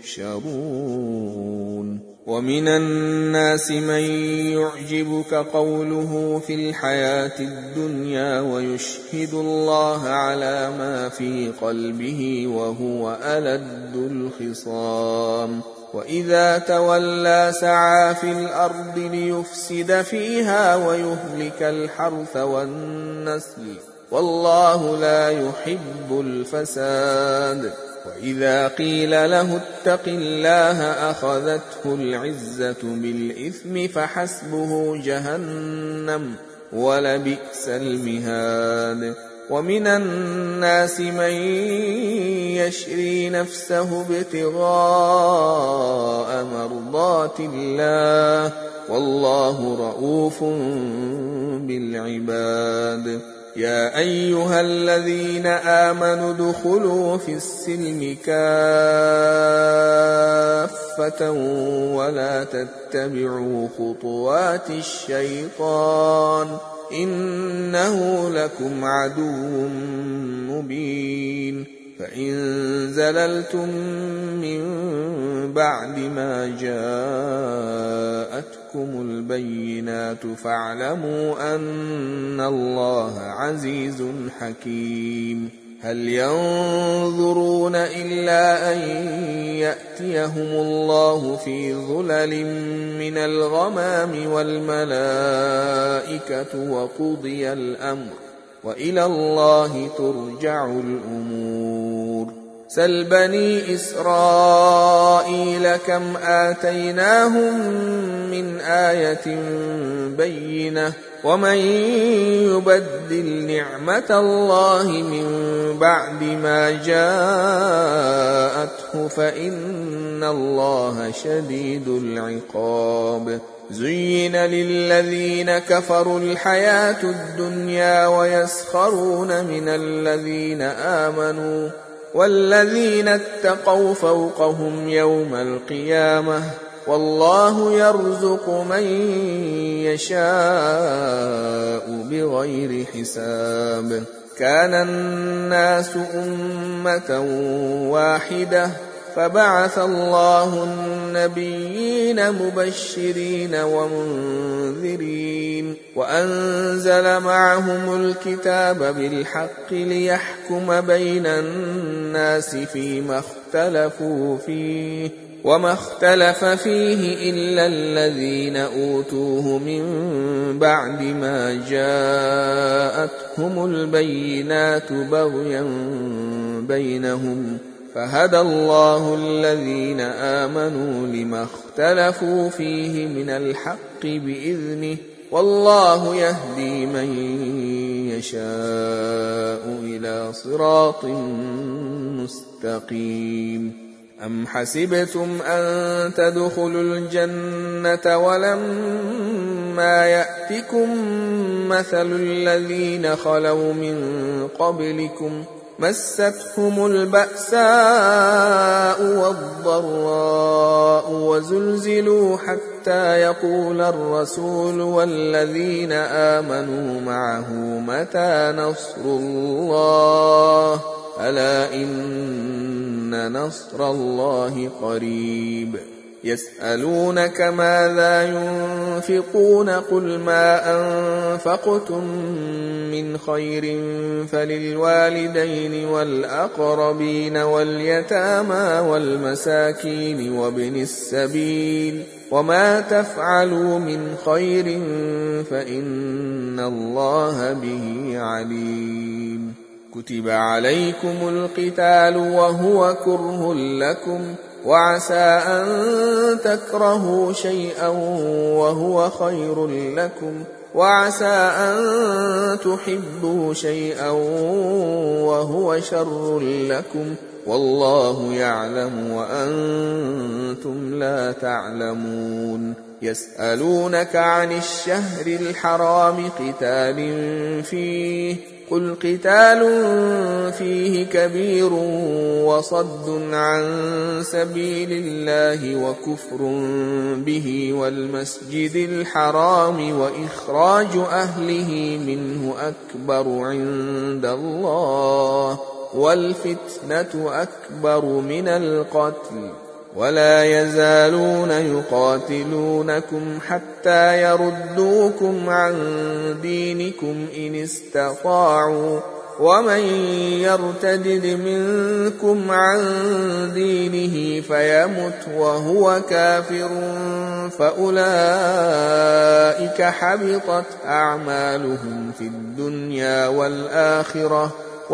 تحشرون ومن الناس من يعجبك قوله في الحياة الدنيا ويشهد الله على ما في قلبه وهو ألد الخصام وإذا تولى سعى في الأرض ليفسد فيها ويهلك الحرث والنسل والله لا يحب الفساد وإذا قيل له اتق الله أخذته العزة بالإثم فحسبه جهنم ولبئس المهاد ومن الناس من يشري نفسه ابتغاء مرضات الله والله رؤوف بالعباد يا أيها الذين آمنوا ادخلوا في السلم كافة ولا تتبعوا خطوات الشيطان إنه لكم عدو مبين فإن زللتم من بعد ما جاءتكم البينات فاعلموا أن الله عزيز حكيم هل ينظرون إلا أن يأتيهم الله في ظلل من الغمام والملائكة وقضي الأمر وإلى الله ترجع الأمور سل بني إسرائيل كم آتيناهم من آية بينة ومن يبدل نعمة الله من بعد ما جاءته فإن الله شديد العقاب زين للذين كفروا الحياة الدنيا ويسخرون من الذين آمنوا والذين اتقوا فوقهم يوم القيامة والله يرزق من يشاء بغير حساب كان الناس أمة واحدة فبعث الله النبيين مبشرين ومنذرين وأنزل معهم الكتاب بالحق ليحكم بين الناس فيما اختلفوا فيه وما اختلف فيه إلا الذين أوتوه من بعد ما جاءتهم البينات بغيا بينهم فهدى الله الذين آمنوا لما اختلفوا فيه من الحق بإذنه والله يهدي من يشاء إلى صراط مستقيم أم حسبتم أن تدخلوا الجنة ولما يأتكم مثل الذين خلوا من قبلكم مستهم البأساء والضراء وزلزلوا حتى يقول الرسول والذين آمنوا معه متى نصر الله ألا إن نصر الله قريب يسألونك ماذا ينفقون قل ما أنفقتم من خير فللوالدين والأقربين واليتامى والمساكين وابن السبيل وما تفعلوا من خير فإن الله به عليم. كتب عليكم القتال وهو كره لكم وعسى أن تكرهوا شيئا وهو خير لكم وعسى أن تحبوا شيئا وهو شر لكم والله يعلم وأنتم لا تعلمون. يسألونك عن الشهر الحرام قتال فيه قل قتال فيه كبير وصد عن سبيل الله وكفر به والمسجد الحرام وإخراج أهله منه أكبر عند الله والفتنة أكبر من القتل ولا يزالون يقاتلونكم حتى يردوكم عن دينكم إن استطاعوا ومن يرتدد منكم عن دينه فيمت وهو كافر فأولئك حبطت أعمالهم في الدنيا والآخرة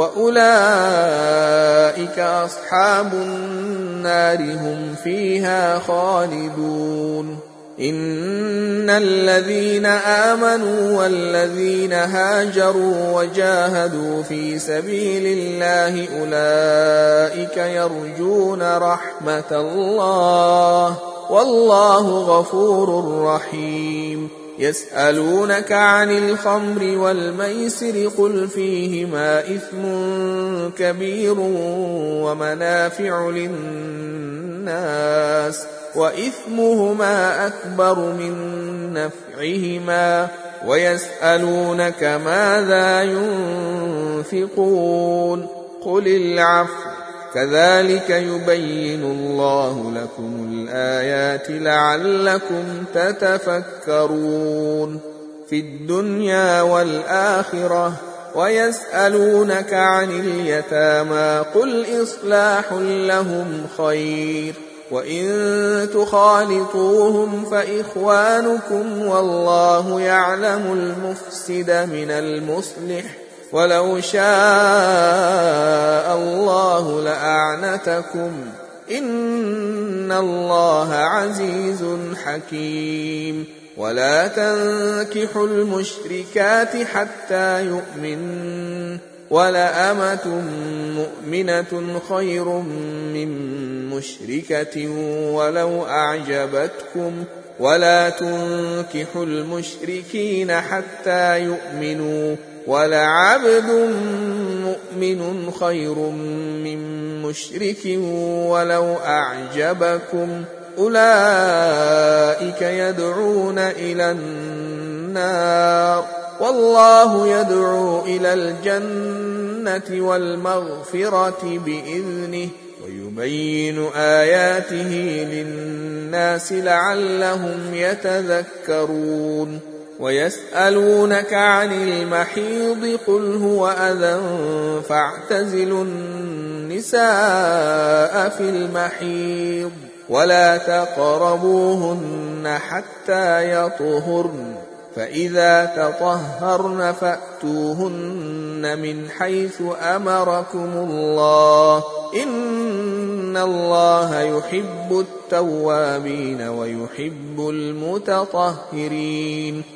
وأولئك أصحاب النار هم فيها خالدون. إن الذين آمنوا والذين هاجروا وجاهدوا في سبيل الله أولئك يرجون رحمة الله والله غفور رحيم. يسألونك عن الخمر والميسر قل فيهما إثم كبير ومنافع للناس وإثمهما أكبر من نفعهما ويسألونك ماذا ينفقون قل العفو كذلك يبين الله لكم الآيات لعلكم تتفكرون في الدنيا والآخرة. ويسألونك عن اليتامى قل إصلاح لهم خير وإن تخالطوهم فإخوانكم والله يعلم المفسد من المصلح ولو شاء الله لأعنتكم إن الله عزيز حكيم. ولا تنكحوا المشركات حتى يؤمنوا ولأمة مؤمنة خير من مشركة ولو أعجبتكم ولا تنكحوا المشركين حتى يؤمنوا ولعبد مؤمن خير من مشرك ولو أعجبكم أولئك يدعون إلى النار والله يدعو إلى الجنة والمغفرة بإذنه ويبين آياته للناس لعلهم يتذكرون. ويسألونك عن المحيض قل هو أذى فاعتزلوا النساء في المحيض ولا تقربوهن حتى يطهرن فإذا تطهرن فأتوهن من حيث أمركم الله إن الله يحب التوابين ويحب المتطهرين.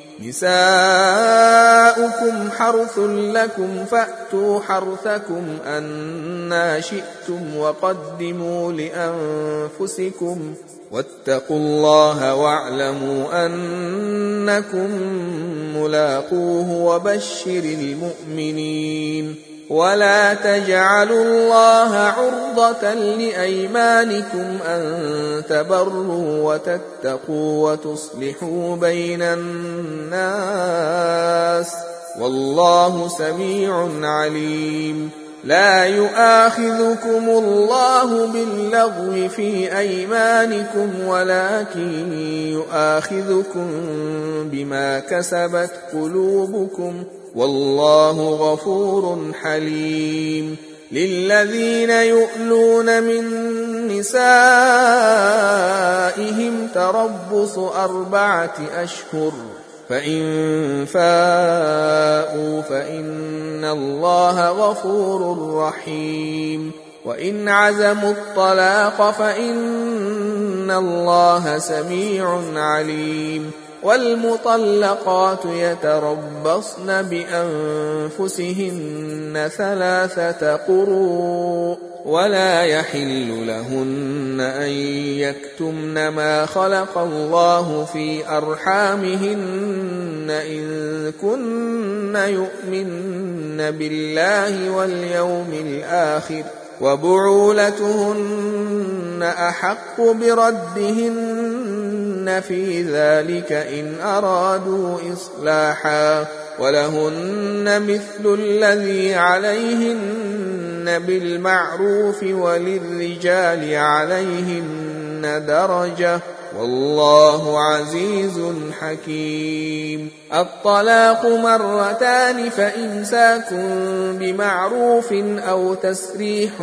نساؤكم حرث لكم فأتوا حرثكم أنى شئتم وقدموا لأنفسكم واتقوا الله واعلموا أنكم ملاقوه وبشر المؤمنين. ولا تجعلوا الله عرضة لأيمانكم أن تبروا وتتقوا وتصلحوا بين الناس والله سميع عليم. لا يؤاخذكم الله باللغو في أيمانكم ولكن يؤاخذكم بما كسبت قلوبكم والله غفور حليم. للذين يؤلون من نسائهم تربص 4 أشهر فإن فاءوا فإن الله غفور رحيم. وإن عزموا الطلاق فإن الله سميع عليم. والمطلقات يتربصن بأنفسهن 3 قروء ولا يحل لهن أن يكتمن ما خلق الله في أرحامهن إن كن يؤمن بالله واليوم الآخر وبعولتهن أحق بردهن في ذلك إن أرادوا إصلاحا ولهن مثل الذي عليهن بالمعروف وللرجال عليهن درجة والله عزيز حكيم. الطلاق 2 فإمساك بمعروف أو تسريح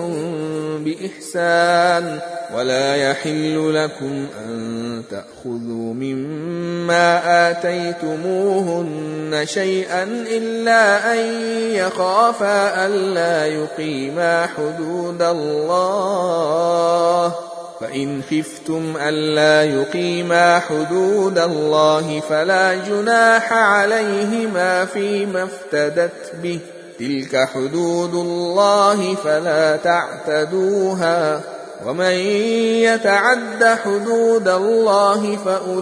بإحسان ولا يحل لكم أن تأخذوا مما آتيتموهن شيئا إلا أن يخافا ألا يقيما حدود الله فإن خفتم ألا يقيما حدود الله فلا جناح عليهما فيما افتدت به تلك حدود الله فلا تعتدوها ومن يتعد حدود الله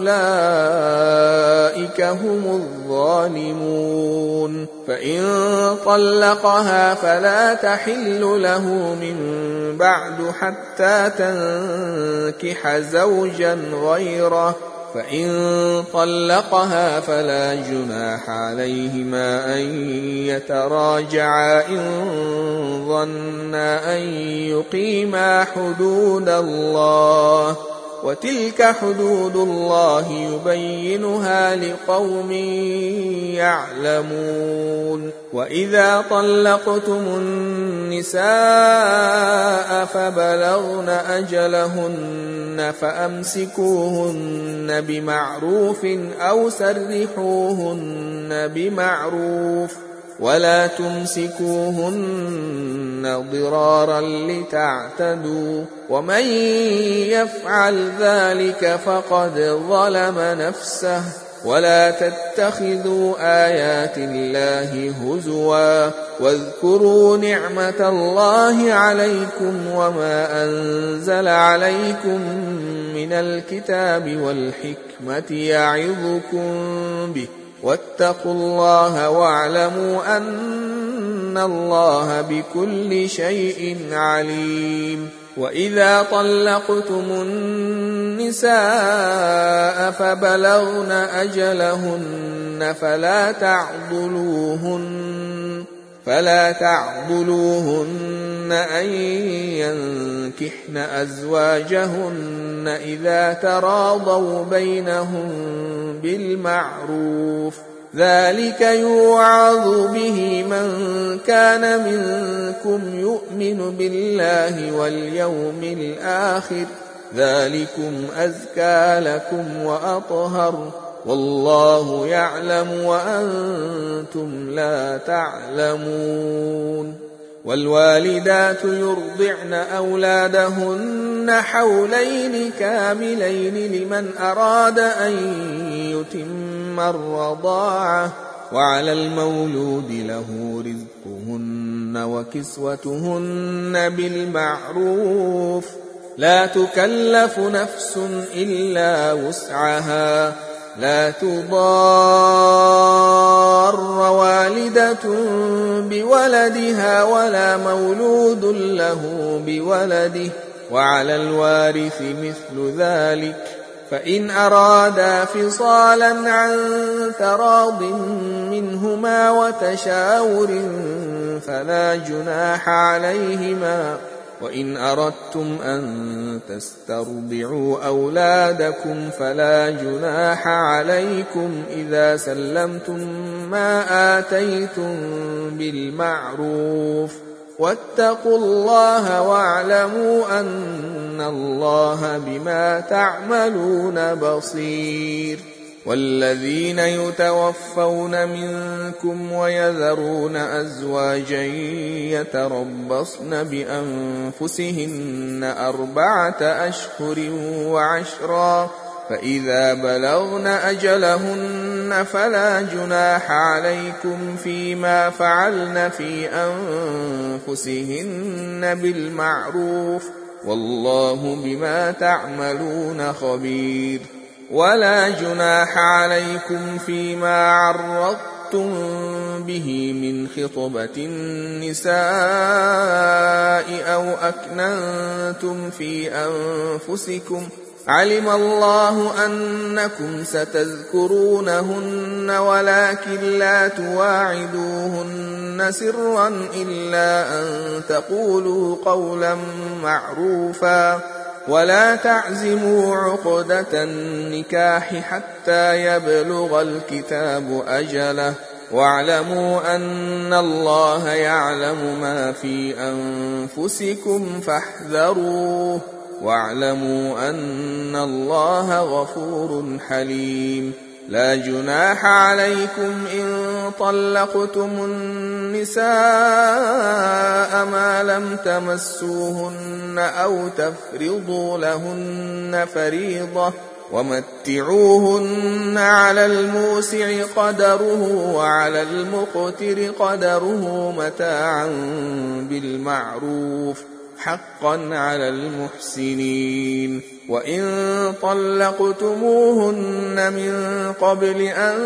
فأولئك هم الظالمون. فإن طلقها فلا تحل له من بعد حتى تنكح زوجا غيره فإن طلقها فلا جناح عليهما أن يتراجعا إن ظنا أن يقيما حدود الله وتلك حدود الله يبينها لقوم يعلمون. وإذا طلقتم النساء فبلغن أجلهن فأمسكوهن بمعروف أو سرحوهن بمعروف ولا تمسكوهن ضرارا لتعتدوا ومن يفعل ذلك فقد ظلم نفسه ولا تتخذوا آيات الله هزوا واذكروا نعمة الله عليكم وما أنزل عليكم من الكتاب والحكمة يعظكم به واتقوا الله واعلموا أن الله بكل شيء عليم. وإذا طلقتم النساء فبلغن أجلهن فلا تعضلوهن أن ينكحن أزواجهن إذا تراضوا بينهم بالمعروف ذلك يوعظ به من كان منكم يؤمن بالله واليوم الآخر ذلكم أزكى لكم وأطهر والله يعلم وأنتم لا تعلمون. والوالدات يرضعن أولادهن حولين كاملين لمن أراد أن يتم الرضاعة وعلى المولود له رزقهن وكسوتهن بالمعروف لا تكلف نفس إلا وسعها لا تضار والدة بولدها ولا مولود له بولده وعلى الوارث مثل ذلك فإن أرادا فصالا عن تراض منهما وتشاور فلا جناح عليهما. وإن أردتم أن تسترضعوا أولادكم فلا جناح عليكم إذا سلمتم ما آتيتم بالمعروف، واتقوا الله واعلموا أن الله بما تعملون بصير. والذين يتوفون منكم ويذرون أزواجا يتربصن بأنفسهن 4 أشهر و10، فإذا بلغن أجلهن فلا جناح عليكم فيما فعلن في أنفسهن بالمعروف، والله بما تعملون خبير. ولا جناح عليكم فيما عرضتم به من خطبة النساء أو أكننتم في أنفسكم، علم الله أنكم ستذكرونهن ولكن لا تواعدوهن سرا إلا أن تقولوا قولا معروفا، ولا تعزموا عقدة النكاح حتى يبلغ الكتاب أجله، واعلموا أن الله يعلم ما في أنفسكم فاحذروه، واعلموا أن الله غفور حليم. لا جناح عليكم إن طلقتم النساء ما لم تمسوهن أو تفرضوا لهن فريضة، ومتعوهن على الموسع قدره وعلى المقتر قدره متاعا بالمعروف حقا على المحسنين. وإن طلقتموهن من قبل أن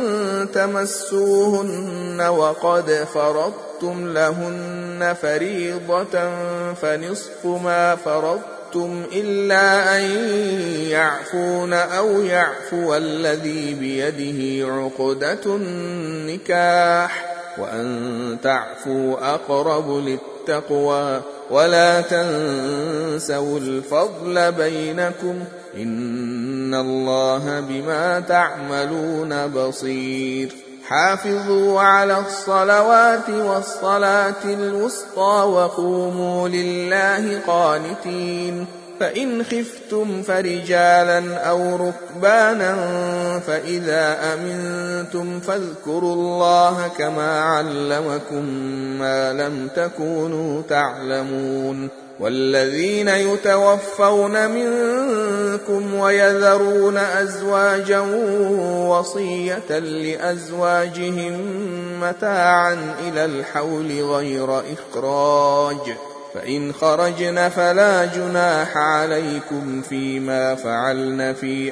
تمسوهن وقد فرضتم لهن فريضة فنصف ما فرضتم إلا أن يعفون أو يعفو الذي بيده عقدة النكاح، وأن تعفوا أقرب للتقوى، ولا تنسوا الفضل بينكم، إن الله بما تعملون بصير. حافظوا على الصلوات والصلاة الوسطى وقوموا لله قانتين. فإن خفتم فرجالا أو ركبانا فإذا أمنتم فاذكروا الله كما علمكم ما لم تكونوا تعلمون. والذين يتوفون منكم ويذرون أزواجا وصية لأزواجهم متاعا إلى الحول غير إخراج، فإن خرجن فلا جناح عليكم فيما فعلن في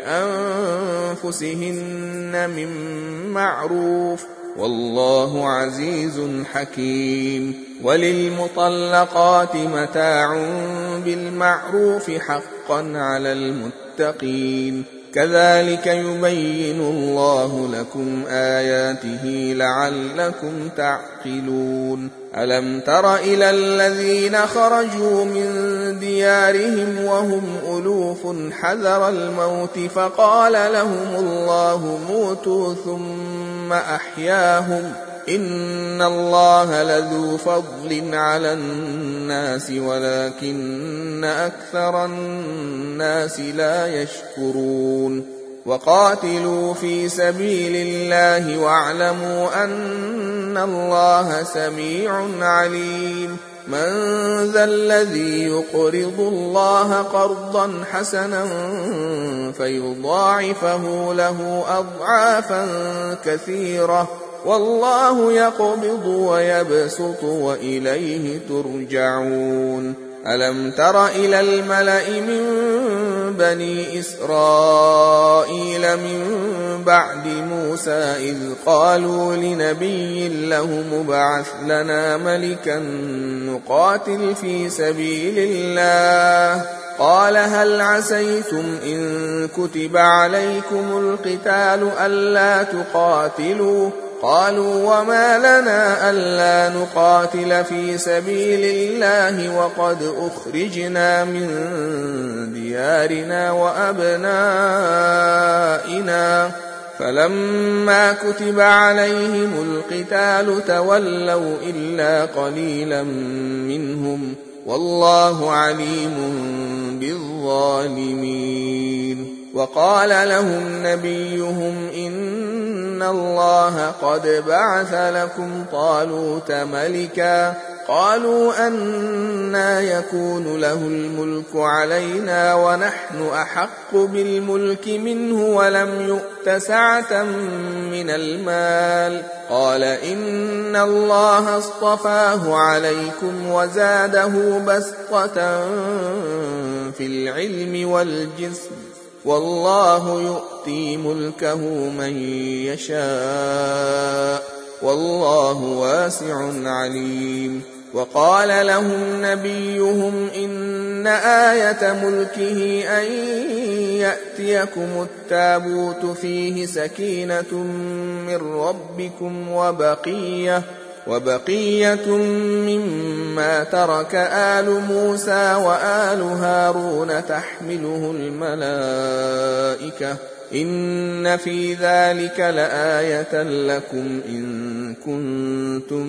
أنفسهن من معروف، والله عزيز حكيم. وللمطلقات متاع بالمعروف حقا على المتقين، كذلك يبين الله لكم آياته لعلكم تعقلون. ألم تر إلى الذين خرجوا من ديارهم وهم ألوف حذر الموت فقال لهم الله موتوا ثم أحياهم، إن الله لذو فضل على الناس ولكن أكثر الناس لا يشكرون. وقاتلوا في سبيل الله واعلموا أن الله سميع عليم. من ذا الذي يقرض الله قرضا حسنا فيضاعفه له أضعافا كثيرة، والله يقبض ويبسط وإليه ترجعون. ألم تر إلى الملأ من بني إسرائيل من بعد موسى إذ قالوا لنبي له ابعث لنا ملكا نقاتل في سبيل الله، قال هل عسيتم إن كتب عليكم القتال ألا تقاتلوا قالوا وما لنا ألا نقاتل في سبيل الله وقد أخرجنا من ديارنا وأبنائنا فلما كتب عليهم القتال تولوا إلا قليلا منهم والله عليم بالظالمين وقال لهم نبيهم إن الله قد بعث لكم طالوت ملكا قالوا أنى يكون له الملك علينا ونحن أحق بالملك منه ولم يؤت سعة من المال قال إن الله اصطفاه عليكم وزاده بسطة في العلم والجسم والله يؤتي ملكه من يشاء والله واسع عليم وقال لهم نبيهم إن آية ملكه أن يأتيكم التابوت فيه سكينة من ربكم وبقية مما ترك آل موسى وآل هارون تحمله الملائكة إن في ذلك لآية لكم إن كنتم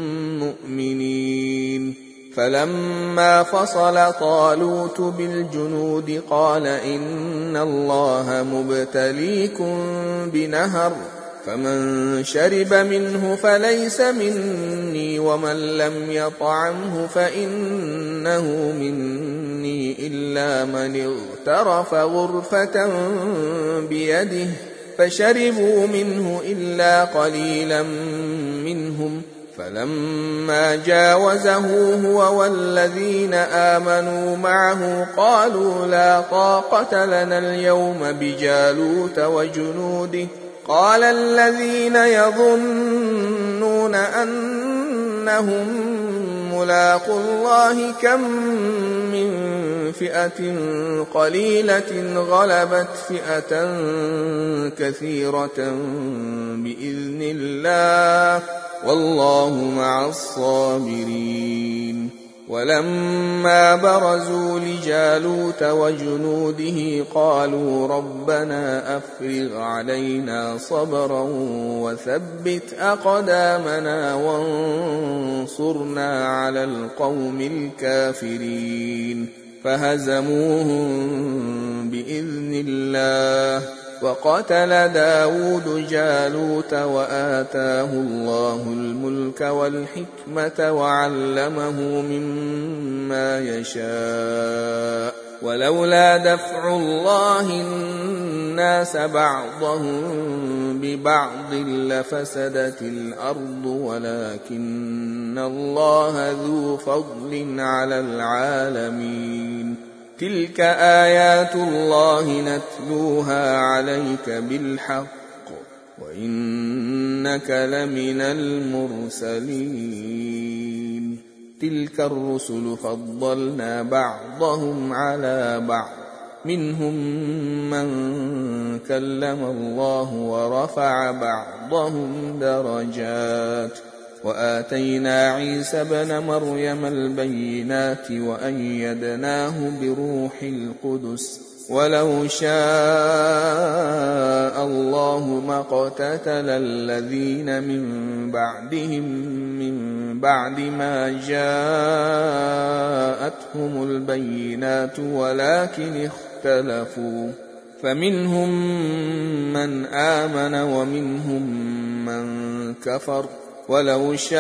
مؤمنين فلما فصل طالوت بالجنود قال إن الله مبتليكم بنهر فمن شرب منه فليس مني ومن لم يطعمه فإنه مني إلا من اغترف غرفة بيده فشربوا منه إلا قليلا منهم فلما جاوزه هو والذين آمنوا معه قالوا لا طاقة لنا اليوم بجالوت وجنوده قال الذين يظنون أنهم ملاقو الله كم من فئة قليلة غلبت فئة كثيرة بإذن الله والله مع الصابرين ولما برزوا لجالوت وجنوده قالوا ربنا أفرغ علينا صبرا وثبت أقدامنا وانصرنا على القوم الكافرين فهزموهم بإذن الله وقتل داود جالوت وآتاه الله الملك والحكمة وعلمه مما يشاء ولولا دفع الله الناس بعضهم ببعض لفسدت الأرض ولكن الله ذو فضل على العالمين تلك آيات الله نتلوها عليك بالحق وإنك لمن المرسلين تلك الرسل فضلنا بعضهم على بعض منهم من كلم الله ورفع بعضهم درجات وآتينا عيسى ابن مريم البينات وأيدناه بروح القدس ولو شاء الله ما اقتتل الذين من بعدهم من بعد ما جاءتهم البينات ولكن اختلفوا فمنهم من آمن ومنهم من كفر ولو شاء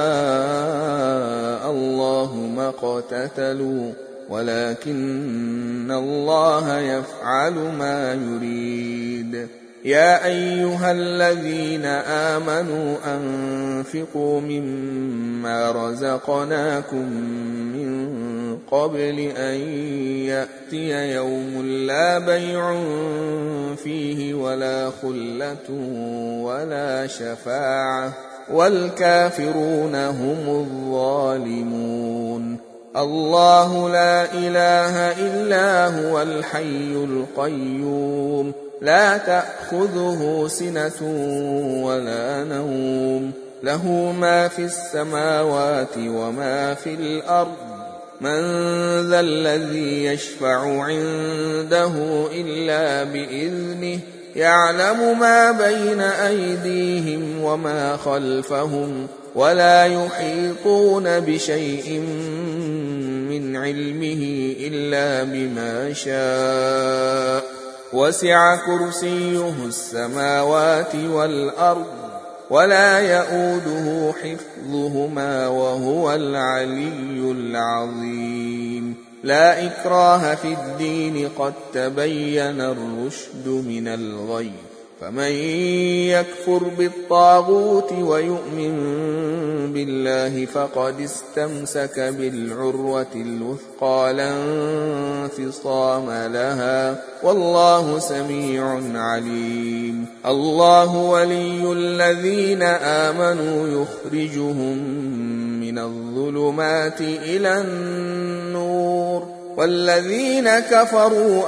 الله ما اقتتلوا ولكن الله يفعل ما يريد يا أيها الذين آمنوا أنفقوا مما رزقناكم من قبل أن يأتي يوم لا بيع فيه ولا خلة ولا شفاعة والكافرون هم الظالمون الله لا إله إلا هو الحي القيوم لا تأخذه سنة ولا نوم له ما في السماوات وما في الأرض من ذا الذي يشفع عنده إلا بإذنه يعلم ما بين أيديهم وما خلفهم ولا يحيطون بشيء من علمه إلا بما شاء وسع كرسيه السماوات والأرض ولا يؤوده حفظهما وهو العلي العظيم لا إكراه في الدين قد تبين الرشد من الغي فمن يكفر بالطاغوت ويؤمن بالله فقد استمسك بالعروة الوثقى لا انفصام لها والله سميع عليم الله ولي الذين آمنوا يخرجهم من الظلمات إلى النور والذين كفروا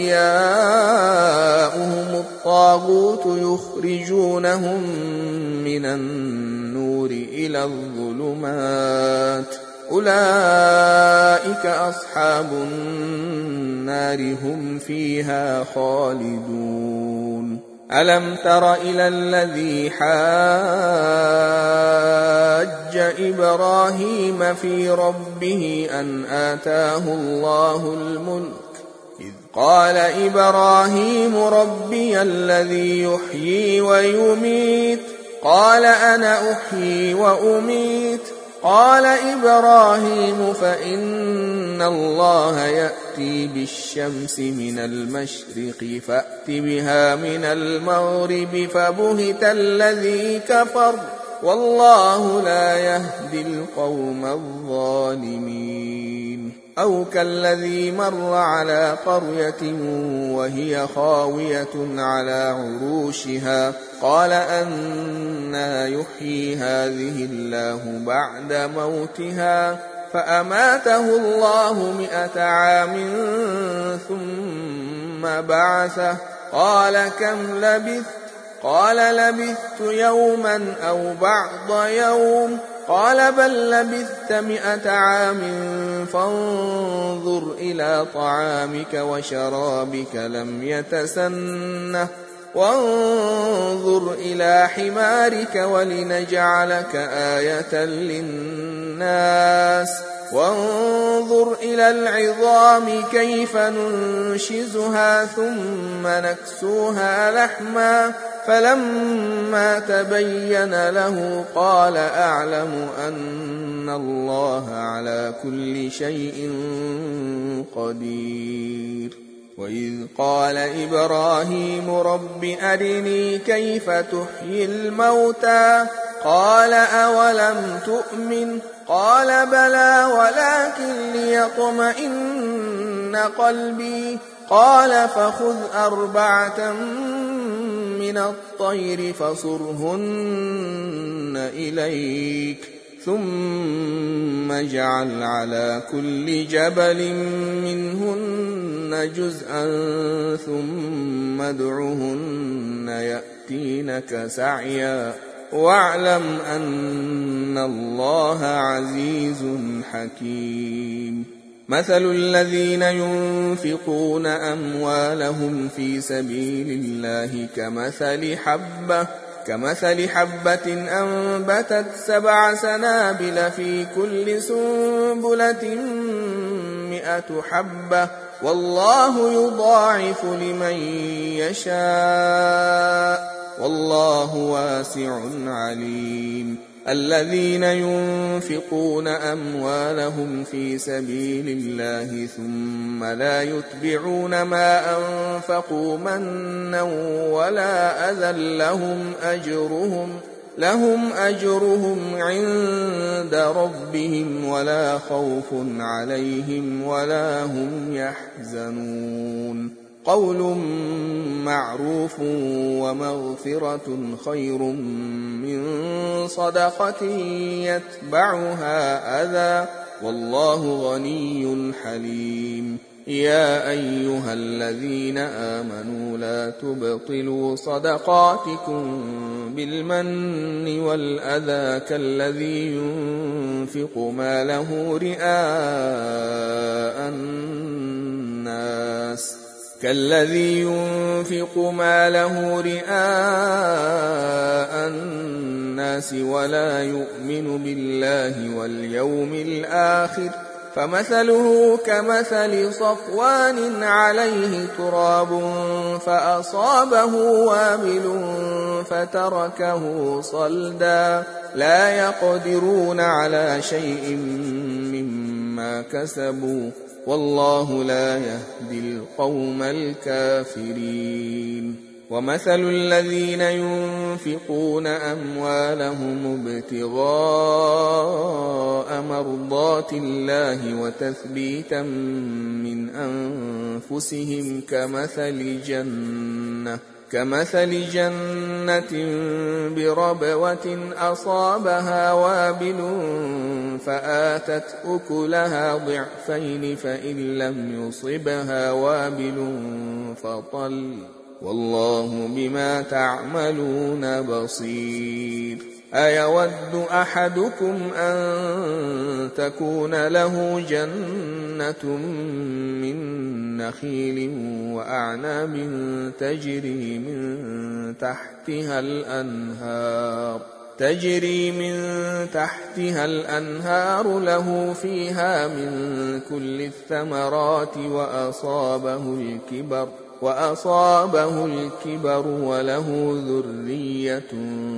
أولياؤهم الطاغوت يخرجونهم من النور إلى الظلمات أولئك أصحاب النار هم فيها خالدون ألم تر إلى الذي حاج إبراهيم في ربه أن آتاه الله الملك إذ قال إبراهيم ربي الذي يحيي ويميت قال أنا أحيي وأميت قال إبراهيم فإن الله يأتي بالشمس من المشرق فأت بها من المغرب فبهت الذي كفر والله لا يهدي القوم الظالمين أو كالذي مر على قرية وهي خاوية على عروشها قال أنى يحيي هذه الله بعد موتها فأماته الله 100 عام ثم بعثه قال كم لبثت قال لبثت يوما أو بعض يوم قال بل لبثت 100 عام فانظر إلى طعامك وشرابك لم يتسنه وانظر إلى حمارك ولنجعلك آية للناس وانظر إلى العظام كيف ننشزها ثم نكسوها لحما فلما تبين له قال أعلم أن الله على كل شيء قدير وإذ قال إبراهيم رب أرني كيف تحيي الموتى قال أولم تؤمن قال بلى ولكن ليطمئن قلبي قال فخذ 4 من الطير فصرهن إليك ثم اجعل على كل جبل منهن جزءا ثم ادعهن يأتينك سعيا واعلم أن الله عزيز حكيم مثل الذين ينفقون أموالهم في سبيل الله كمثل حبة أنبتت 7 سنابل في كل سنبلة 100 حبة والله يضاعف لمن يشاء والله واسع عليم الذين ينفقون أموالهم في سبيل الله ثم لا يتبعون ما أنفقوا منا ولا أذى لهم أجرهم عند ربهم ولا خوف عليهم ولا هم يحزنون قول معروف ومغفرة خير من صدقة يتبعها أذى والله غني حليم. يا أيها الذين آمنوا لا تبطلوا صدقاتكم بالمن والأذى كالذي ينفق ماله رئاء الناس ولا يؤمن بالله واليوم الآخر فمثله كمثل صفوان عليه تراب فأصابه وابل فتركه صلدا لا يقدرون على شيء مما كسبوا والله لا يهدي القوم الكافرين. ومثل الذين ينفقون أموالهم ابتغاء مرضات الله وتثبيتا من أنفسهم كمثل جنة بربوة أصابها وابل فآتت أكلها ضعفين فإن لم يصبها وابل فطل والله بما تعملون بصير. أيود أحدكم أن تكون له جنة من نخيل وأعناب تجري من تحتها الأنهار له فيها من كل الثمرات وأصابه الكبر وله ذرية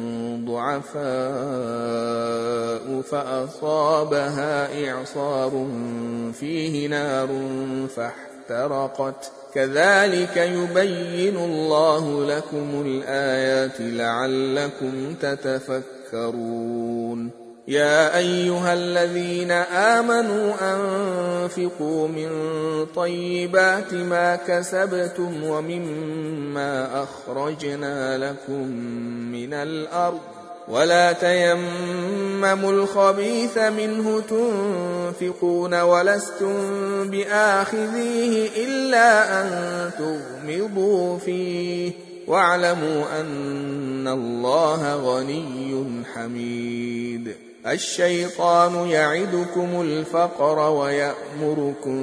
ضعفاء فأصابها إعصار فيه نار فاحترقت كذلك يبين الله لكم الآيات لعلكم تتفكرون. يا أيها الذين آمنوا أنفقوا من طيبات ما كسبتم ومما أخرجنا لكم من الأرض ولا تيمموا الخبيث منه تنفقون ولستم بآخذيه إلا أن تغمضوا فيه واعلموا أن الله غني حميد. الشيطان يعدكم الفقر ويأمركم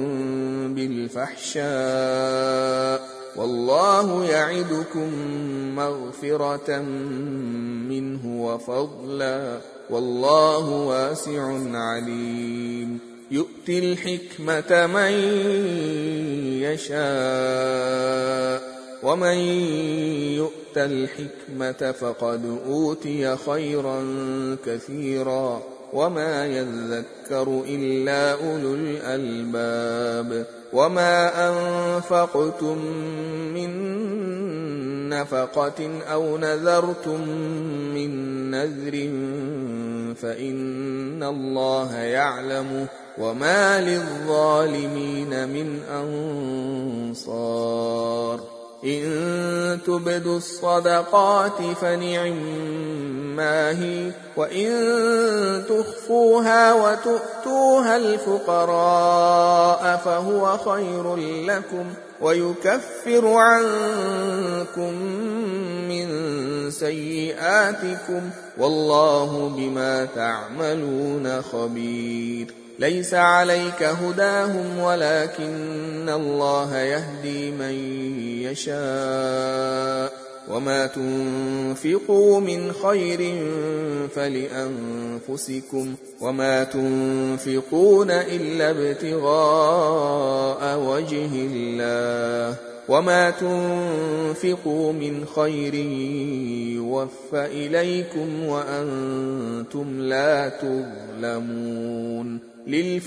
بالفحشاء والله يعدكم مغفرة منه وفضلا والله واسع عليم. يؤتي الحكمة من يشاء ومن يؤت الحكمة فقد أوتي خيرا كثيرا وما يذكر إلا أولو الألباب. وما أنفقتم من نفقة أو نذرتم من نذر فإن الله يعلمه وما للظالمين من أنصار. إن تبدوا الصدقات فنعما هي وإن تخفوها وتؤتوها الفقراء فهو خير لكم ويكفر عنكم من سيئاتكم والله بما تعملون خبير. ليس عليك هداهم ولكن الله يهدي من يشاء وما تنفقوا من خير فلأنفسكم وما تنفقون إلا ابتغاء وجه الله وما تنفقوا من خير يوفى إليكم وأنتم لا تظلمون.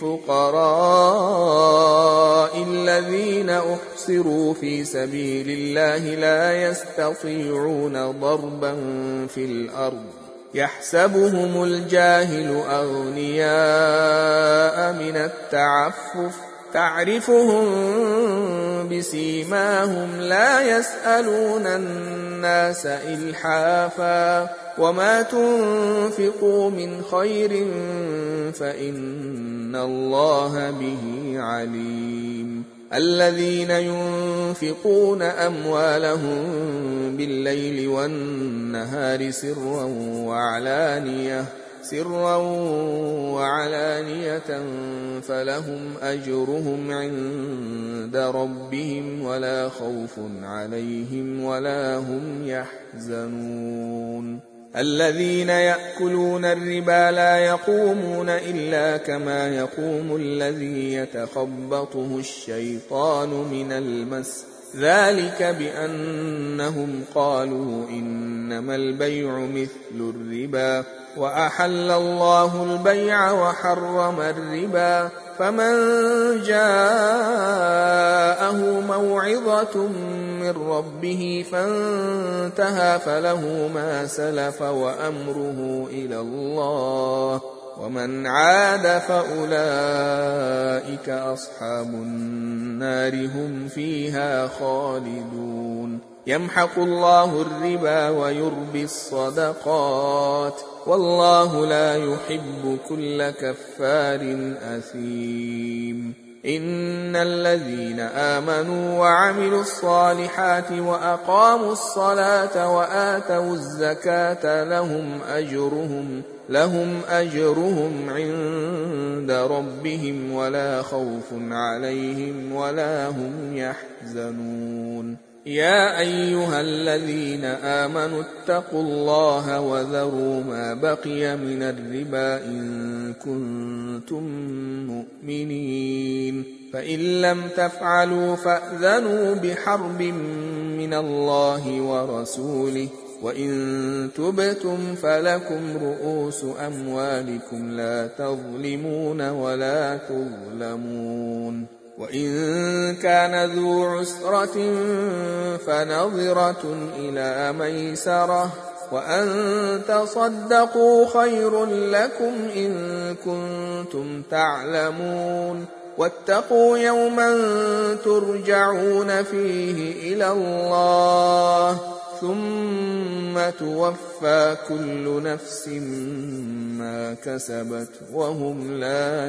للفقراء الذين أحصروا في سبيل الله لا يستطيعون ضربا في الأرض يحسبهم الجاهل أغنياء من التعفف تعرفهم بسيماهم لا يسألون الناس إلحافا وما تنفقوا من خير فإن الله به عليم الذين ينفقون أموالهم بالليل والنهار سرا وعلانية فلهم أجرهم عند ربهم ولا خوف عليهم ولا هم يحزنون الذين يأكلون الربا لا يقومون إلا كما يقوم الذي يتخبطه الشيطان من المس ذلك بأنهم قالوا إنما البيع مثل الربا وأحل الله البيع وحرم الربا فمن جاءه موعظة من ربه فانتهى فله ما سلف وأمره إلى الله ومن عاد فأولئك أصحاب النار هم فيها خالدون يمحق الله الربا ويربي الصدقات والله لا يحب كل كفار أثيم إن الذين آمنوا وعملوا الصالحات وأقاموا الصلاة وآتوا الزكاة لهم أجرهم عند ربهم ولا خوف عليهم ولا هم يحزنون يا أيها الذين آمنوا اتقوا الله وذروا ما بقي من الربا إن كنتم مؤمنين فإن لم تفعلوا فأذنوا بحرب من الله ورسوله وإن تبتم فلكم رؤوس أموالكم لا تظلمون ولا تظلمون وإن كان ذو عسرة فنظرة إلى ميسرة وأن تصدقوا خير لكم إن كنتم تعلمون واتقوا يوما ترجعون فيه إلى الله ثم توفى كل نفس ما كسبت وهم لا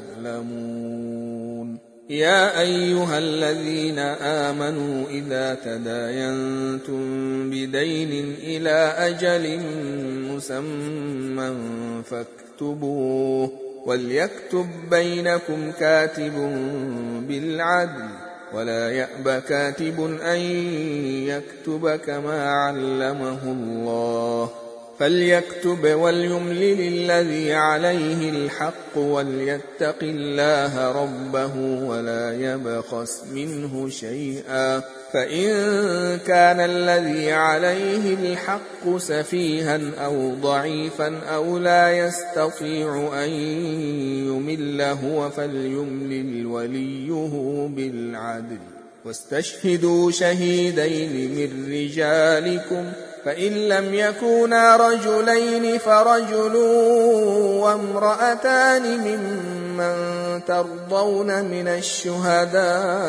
يظلمون يا أيها الذين آمنوا إذا تداينتم بدين إلى أجل مسمى فاكتبوه وليكتب بينكم كاتب بالعدل ولا يأب كاتب أن يكتب كما علمه الله فليكتب وليملل الذي عليه الحق وليتق الله ربه ولا يبخس منه شيئا فإن كان الذي عليه الحق سفيها أو ضعيفا أو لا يستطيع أن يمل هو فليملل وليه بالعدل واستشهدوا شهيدين من رجالكم فإن لم يكونا رجلين فرجل وامرأتان ممن ترضون من الشهداء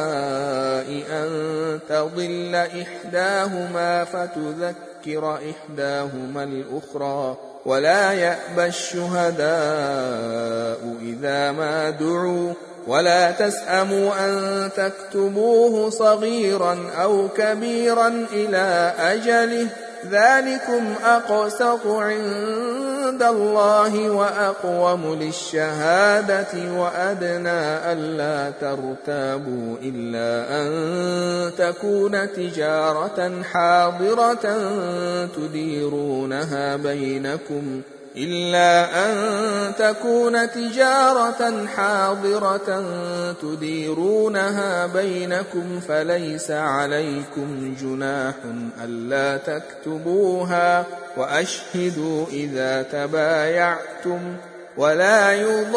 أن تضل إحداهما فتذكر إحداهما الأخرى ولا يأبى الشهداء إذا ما دعوا ولا تسأموا أن تكتبوه صغيرا أو كبيرا إلى أجله ذلكم أقسط عند الله وأقوم للشهادة وأدنى ألا ترتابوا إلا أن تكون تجارة حاضرة تديرونها بينكم فليس عليكم جناح ألا تكتبوها وأشهدوا إذا تبايعتم ولا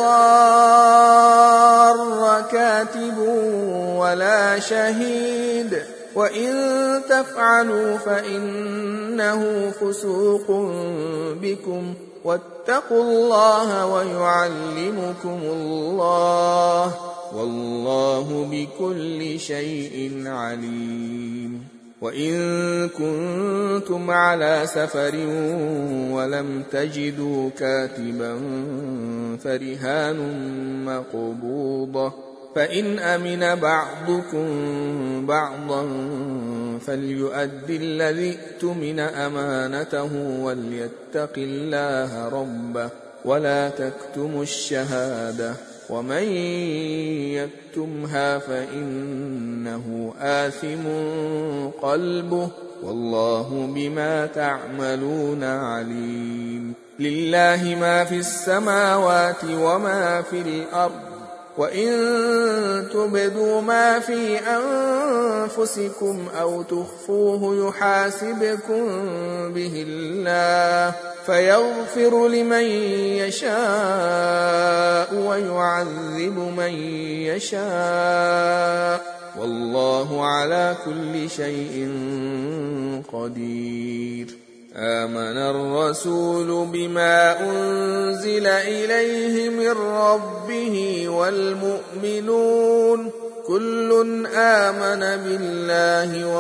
يضار كاتب ولا شهيد وإن تفعلوا فإنه فسوق بكم واتقوا الله ويعلمكم الله والله بكل شيء عليم. وإن كنتم على سفر ولم تجدوا كاتبا فرهان مقبوضة، فإن أمن بعضكم بعضا فليؤدي الذي ائتمن أمانته وليتق الله ربه ولا تكتموا الشهادة، ومن يكتمها فإنه آثم قلبه والله بما تعملون عليم. لله ما في السماوات وما في الأرض، وإن تبدوا ما في أنفسكم أو تخفوه يحاسبكم به الله فيغفر لمن يشاء ويعذب من يشاء، والله على كل شيء قدير. آمن الرسول بما أنزل إليه من ربه والمؤمنون كل آمن بالله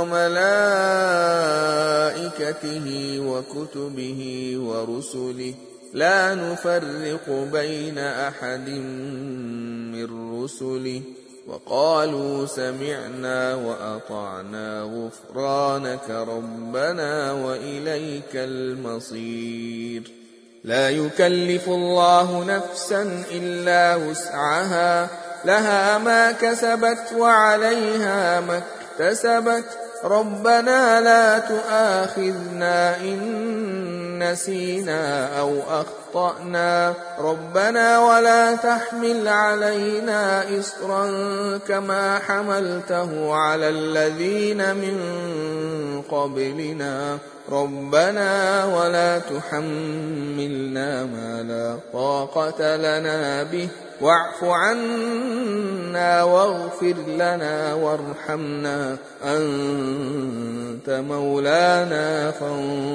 وملائكته وكتبه ورسله لا نفرق بين أحد من رسله وقالوا سمعنا وأطعنا غفرانك ربنا وإليك المصير. لا يكلف الله نفسا إلا وسعها، لها ما كسبت وعليها ما اكتسبت، ربنا لا تؤاخذنا إن نسينا أو أخطأنا، ربنا ولا تحمل علينا إصرا كما حملته على الذين من قبلنا، ربنا ولا تحملنا ما لا طاقة لنا به واعف عنا واغفر لنا وارحمنا أنت مولانا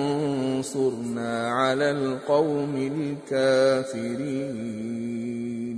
فانصرنا على القوم الكافرين.